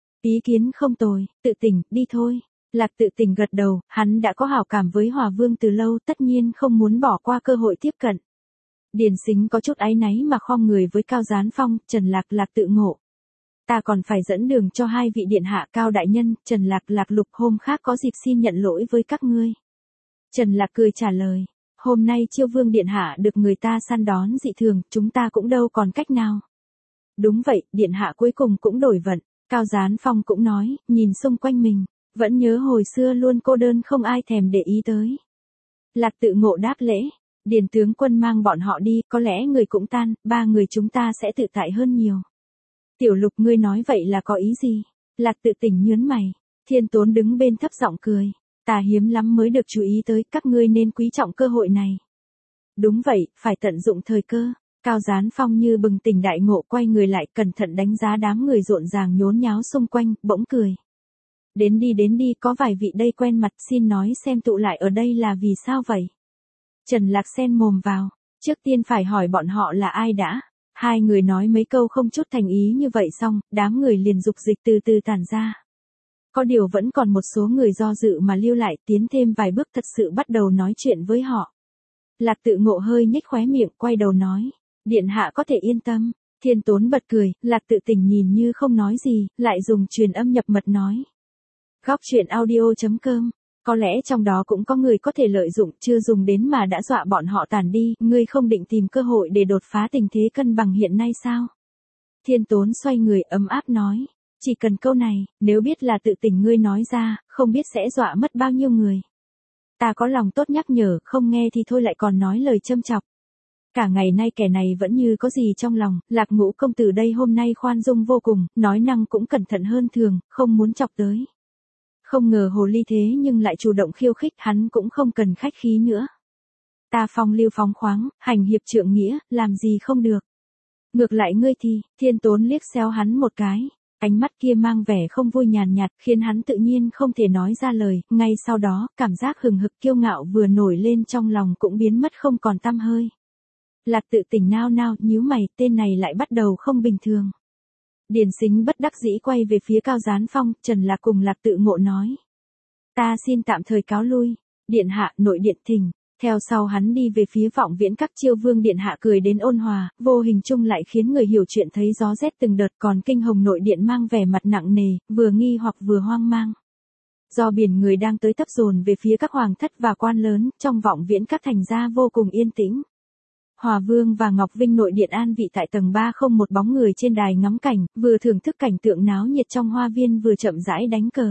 Ý kiến không tồi, Tự Tình, đi thôi. Lạc Tự Tình gật đầu, hắn đã có hảo cảm với Hòa Vương từ lâu, tất nhiên không muốn bỏ qua cơ hội tiếp cận. Điền Sính có chút áy náy mà khom người với Cao Gián Phong, Trần Lạc Lạc tự ngộ. Ta còn phải dẫn đường cho hai vị điện hạ Cao đại nhân, Trần Lạc Lạc Lục, hôm khác có dịp xin nhận lỗi với các ngươi. Trần Lạc cười trả lời, hôm nay Chiêu Vương điện hạ được người ta săn đón dị thường, chúng ta cũng đâu còn cách nào. Đúng vậy, điện hạ cuối cùng cũng đổi vận. Cao Gián Phong cũng nói, nhìn xung quanh mình, vẫn nhớ hồi xưa luôn cô đơn không ai thèm để ý tới. Lạc tự ngộ đáp lễ, Điền tướng quân mang bọn họ đi, có lẽ người cũng tan, ba người chúng ta sẽ tự tại hơn nhiều. Tiểu Lục, ngươi nói vậy là có ý gì? Lạc Tự Tình nhớn mày. Thiên Tốn đứng bên thấp giọng cười. Ta hiếm lắm mới được chú ý tới, các ngươi nên quý trọng cơ hội này. Đúng vậy, phải tận dụng thời cơ. Cao Gián Phong như bừng tỉnh đại ngộ, quay người lại cẩn thận đánh giá đám người rộn ràng nhốn nháo xung quanh, bỗng cười. Đến đi, có vài vị đây quen mặt, xin nói xem tụ lại ở đây là vì sao vậy? Trần Lạc xen mồm vào. Trước tiên phải hỏi bọn họ là ai đã. Hai người nói mấy câu không chút thành ý như vậy xong, đám người liền dục dịch từ từ tản ra. Có điều vẫn còn một số người do dự mà lưu lại, tiến thêm vài bước thật sự bắt đầu nói chuyện với họ. Lạc tự ngộ hơi nhếch khóe miệng, quay đầu nói. Điện hạ có thể yên tâm. Thiên Tốn bật cười, Lạc Tự Tình nhìn như không nói gì, lại dùng truyền âm nhập mật nói. Góc truyện audio.com. Có lẽ trong đó cũng có người có thể lợi dụng, chưa dùng đến mà đã dọa bọn họ tản đi, ngươi không định tìm cơ hội để đột phá tình thế cân bằng hiện nay sao? Thiên Tốn xoay người ấm áp nói, chỉ cần câu này, nếu biết là Tự Tình ngươi nói ra, không biết sẽ dọa mất bao nhiêu người. Ta có lòng tốt nhắc nhở, không nghe thì thôi lại còn nói lời châm chọc. Cả ngày nay kẻ này vẫn như có gì trong lòng, Lạc Ngũ công tử đây hôm nay khoan dung vô cùng, nói năng cũng cẩn thận hơn thường, không muốn chọc tới. Không ngờ hồ ly thế nhưng lại chủ động khiêu khích, hắn cũng không cần khách khí nữa. Ta phong lưu phóng khoáng, hành hiệp trượng nghĩa, làm gì không được. Ngược lại ngươi thì, Thiên Tốn liếc xéo hắn một cái. Ánh mắt kia mang vẻ không vui nhàn nhạt, khiến hắn tự nhiên không thể nói ra lời, ngay sau đó, cảm giác hừng hực kiêu ngạo vừa nổi lên trong lòng cũng biến mất không còn tăm hơi. Lạc Tự Tình nao nao, nhíu mày, tên này lại bắt đầu không bình thường. Điền Sính bất đắc dĩ quay về phía Cao Gián Phong, Trần Lạc cùng Lạc Tự Ngộ nói. Ta xin tạm thời cáo lui, điện hạ, nội điện thỉnh. Theo sau hắn đi về phía Vọng Viễn Các. Chiêu Vương điện hạ cười đến ôn hòa, vô hình chung lại khiến người hiểu chuyện thấy gió rét từng đợt, còn Kinh Hồng nội điện mang vẻ mặt nặng nề, vừa nghi hoặc vừa hoang mang. Do biển người đang tới tấp dồn về phía các hoàng thất và quan lớn, trong Vọng Viễn Các thành ra vô cùng yên tĩnh. Hòa Vương và Ngọc Vinh nội điện an vị tại tầng 3, không một bóng người trên đài ngắm cảnh, vừa thưởng thức cảnh tượng náo nhiệt trong hoa viên vừa chậm rãi đánh cờ.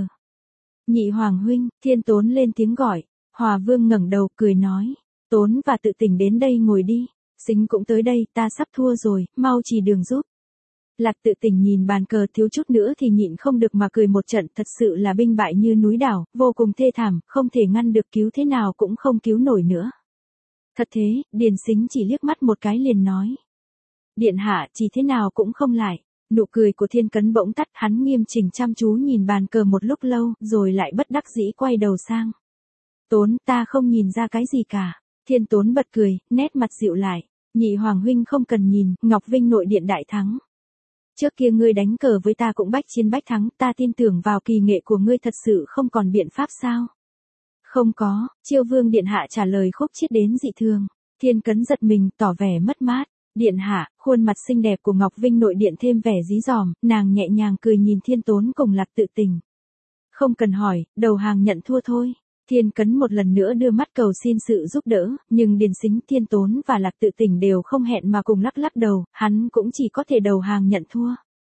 Nhị Hoàng huynh, Thiên Tốn lên tiếng gọi. Hòa Vương ngẩng đầu cười nói, Tốn và Tự Tình đến đây ngồi đi. Sính cũng tới đây, ta sắp thua rồi, mau chỉ đường giúp. Lạc Tự Tình nhìn bàn cờ thiếu chút nữa thì nhịn không được mà cười một trận, thật sự là binh bại như núi đảo, vô cùng thê thảm, không thể ngăn được, cứu thế nào cũng không cứu nổi nữa. Thật thế, Điền Sính chỉ liếc mắt một cái liền nói. Điện hạ chỉ thế nào cũng không lại. Nụ cười của Thiên Cấn bỗng tắt, hắn nghiêm chỉnh chăm chú nhìn bàn cờ một lúc lâu, rồi lại bất đắc dĩ quay đầu sang. Tốn, ta không nhìn ra cái gì cả. Thiên Tốn bật cười, nét mặt dịu lại. Nhị Hoàng huynh không cần nhìn, Ngọc Vinh nội điện đại thắng. Trước kia ngươi đánh cờ với ta cũng bách chiến bách thắng, ta tin tưởng vào kỳ nghệ của ngươi, thật sự không còn biện pháp sao? Không có, Chiêu Vương điện hạ trả lời khúc chiết đến dị thường. Thiên Cấn giật mình, tỏ vẻ mất mát. Điện hạ, khuôn mặt xinh đẹp của Ngọc Vinh nội điện thêm vẻ dí dỏm, nàng nhẹ nhàng cười nhìn Thiên Tốn cùng Lạc Tự Tình. Không cần hỏi, đầu hàng nhận thua thôi. Thiên Cấn một lần nữa đưa mắt cầu xin sự giúp đỡ, nhưng Điền Sính, Thiên Tốn và Lạc Tự Tình đều không hẹn mà cùng lắc lắc đầu, hắn cũng chỉ có thể đầu hàng nhận thua.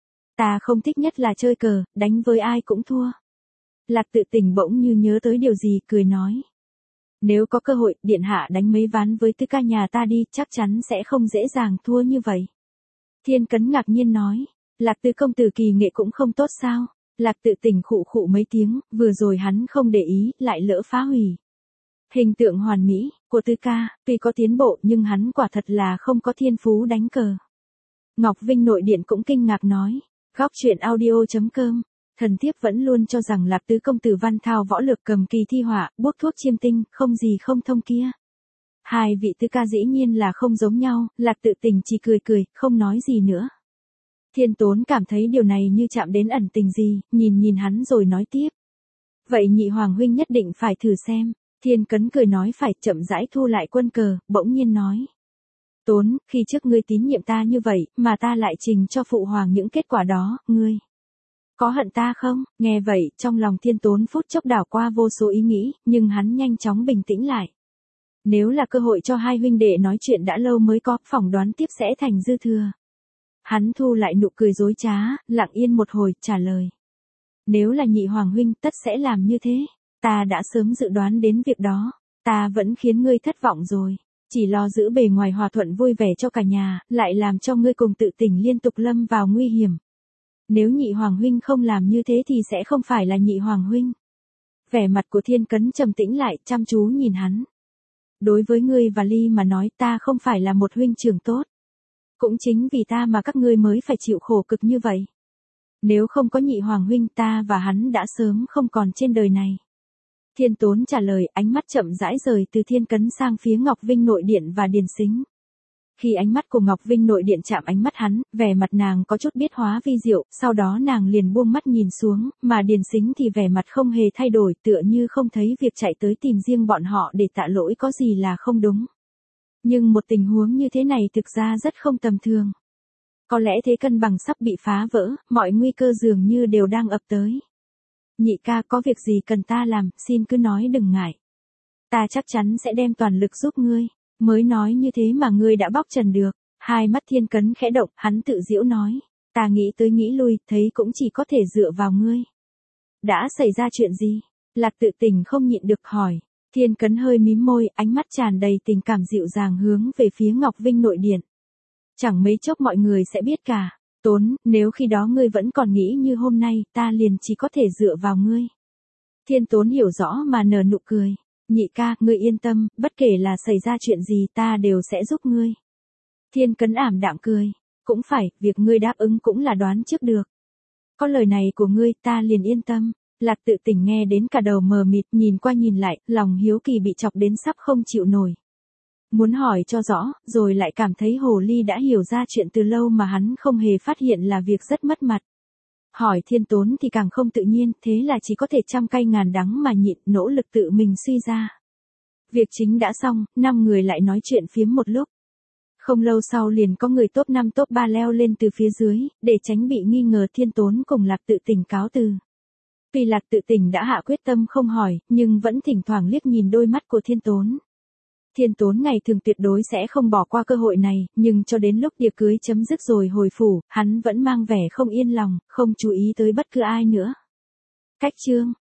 Ta không thích nhất là chơi cờ, đánh với ai cũng thua. Lạc Tự Tình bỗng như nhớ tới điều gì, cười nói. Nếu có cơ hội, điện hạ đánh mấy ván với Tư ca nhà ta đi, chắc chắn sẽ không dễ dàng thua như vậy. Thiên Cấn ngạc nhiên nói, Lạc Tư công tử kỳ nghệ cũng không tốt sao? Lạc Tự Tình khụ khụ mấy tiếng, vừa rồi hắn không để ý, lại lỡ phá hủy. Hình tượng hoàn mỹ của Tư ca, tuy có tiến bộ nhưng hắn quả thật là không có thiên phú đánh cờ. Ngọc Vinh nội điện cũng kinh ngạc nói, góc truyện audio.com. Thần thiếp vẫn luôn cho rằng Lạc Tứ công tử văn thao võ lược, cầm kỳ thi họa, bút thuốc chiêm tinh, không gì không thông kia. Hai vị Tư ca dĩ nhiên là không giống nhau. Lạc Tự Tình chỉ cười cười, không nói gì nữa. Thiên Tốn cảm thấy điều này như chạm đến ẩn tình gì, nhìn hắn rồi nói tiếp. Vậy Nhị Hoàng huynh nhất định phải thử xem. Thiên Cấn cười nói phải, chậm rãi thu lại quân cờ, bỗng nhiên nói. Tốn, khi trước ngươi tín nhiệm ta như vậy, mà ta lại trình cho phụ hoàng những kết quả đó, ngươi có hận ta không? Nghe vậy, trong lòng Thiên Tốn phút chốc đảo qua vô số ý nghĩ, nhưng hắn nhanh chóng bình tĩnh lại. Nếu là cơ hội cho hai huynh đệ nói chuyện đã lâu mới có, phỏng đoán tiếp sẽ thành dư thừa. Hắn thu lại nụ cười dối trá, lặng yên một hồi, trả lời. Nếu là Nhị Hoàng huynh, tất sẽ làm như thế. Ta đã sớm dự đoán đến việc đó. Ta vẫn khiến ngươi thất vọng rồi. Chỉ lo giữ bề ngoài hòa thuận vui vẻ cho cả nhà, lại làm cho ngươi cùng Tự Tình liên tục lâm vào nguy hiểm. Nếu Nhị Hoàng huynh không làm như thế thì sẽ không phải là Nhị Hoàng huynh. Vẻ mặt của Thiên Cấn trầm tĩnh lại, chăm chú nhìn hắn. Đối với ngươi và Ly mà nói, ta không phải là một huynh trưởng tốt. Cũng chính vì ta mà các ngươi mới phải chịu khổ cực như vậy. Nếu không có Nhị Hoàng huynh, ta và hắn đã sớm không còn trên đời này. Thiên Tốn trả lời, ánh mắt chậm rãi rời từ Thiên Cấn sang phía Ngọc Vinh nội điện và Điền Sính. Khi ánh mắt của Ngọc Vinh nội điện chạm ánh mắt hắn, vẻ mặt nàng có chút biết hóa vi diệu, sau đó nàng liền buông mắt nhìn xuống, mà Điền Sính thì vẻ mặt không hề thay đổi, tựa như không thấy việc chạy tới tìm riêng bọn họ để tạ lỗi có gì là không đúng. Nhưng một tình huống như thế này thực ra rất không tầm thường. Có lẽ thế cân bằng sắp bị phá vỡ, mọi nguy cơ dường như đều đang ập tới. Nhị ca, có việc gì cần ta làm, xin cứ nói đừng ngại. Ta chắc chắn sẽ đem toàn lực giúp ngươi. Mới nói như thế mà ngươi đã bóc trần được. Hai mắt Thiên Cấn khẽ động, hắn tự giễu nói. Ta nghĩ tới nghĩ lui, thấy cũng chỉ có thể dựa vào ngươi. Đã xảy ra chuyện gì? Lạc Tự Tình không nhịn được hỏi. Thiên Cấn hơi mím môi, ánh mắt tràn đầy tình cảm dịu dàng hướng về phía Ngọc Vinh nội điện. Chẳng mấy chốc mọi người sẽ biết cả. Tốn, nếu khi đó ngươi vẫn còn nghĩ như hôm nay, ta liền chỉ có thể dựa vào ngươi. Thiên Tốn hiểu rõ mà nở nụ cười. Nhị ca, ngươi yên tâm, bất kể là xảy ra chuyện gì ta đều sẽ giúp ngươi. Thiên Cấn ảm đạm cười. Cũng phải, việc ngươi đáp ứng cũng là đoán trước được. Có lời này của ngươi, ta liền yên tâm. Lạc Tự Tình nghe đến cả đầu mờ mịt, nhìn qua nhìn lại, lòng hiếu kỳ bị chọc đến sắp không chịu nổi. Muốn hỏi cho rõ, rồi lại cảm thấy Hồ Ly đã hiểu ra chuyện từ lâu mà hắn không hề phát hiện là việc rất mất mặt. Hỏi Thiên Tốn thì càng không tự nhiên, thế là chỉ có thể trăm cay ngàn đắng mà nhịn, nỗ lực tự mình suy ra. Việc chính đã xong, 5 người lại nói chuyện phiếm một lúc. Không lâu sau liền có người top 5 top 3 leo lên từ phía dưới, để tránh bị nghi ngờ Thiên Tốn cùng Lạc Tự Tình cáo từ. Tuy Lạc Tự Tình đã hạ quyết tâm không hỏi, nhưng vẫn thỉnh thoảng liếc nhìn đôi mắt của Thiên Tốn. Thiên Tốn ngày thường tuyệt đối sẽ không bỏ qua cơ hội này, nhưng cho đến lúc tiệc cưới chấm dứt rồi hồi phủ, hắn vẫn mang vẻ không yên lòng, không chú ý tới bất cứ ai nữa. Cách chương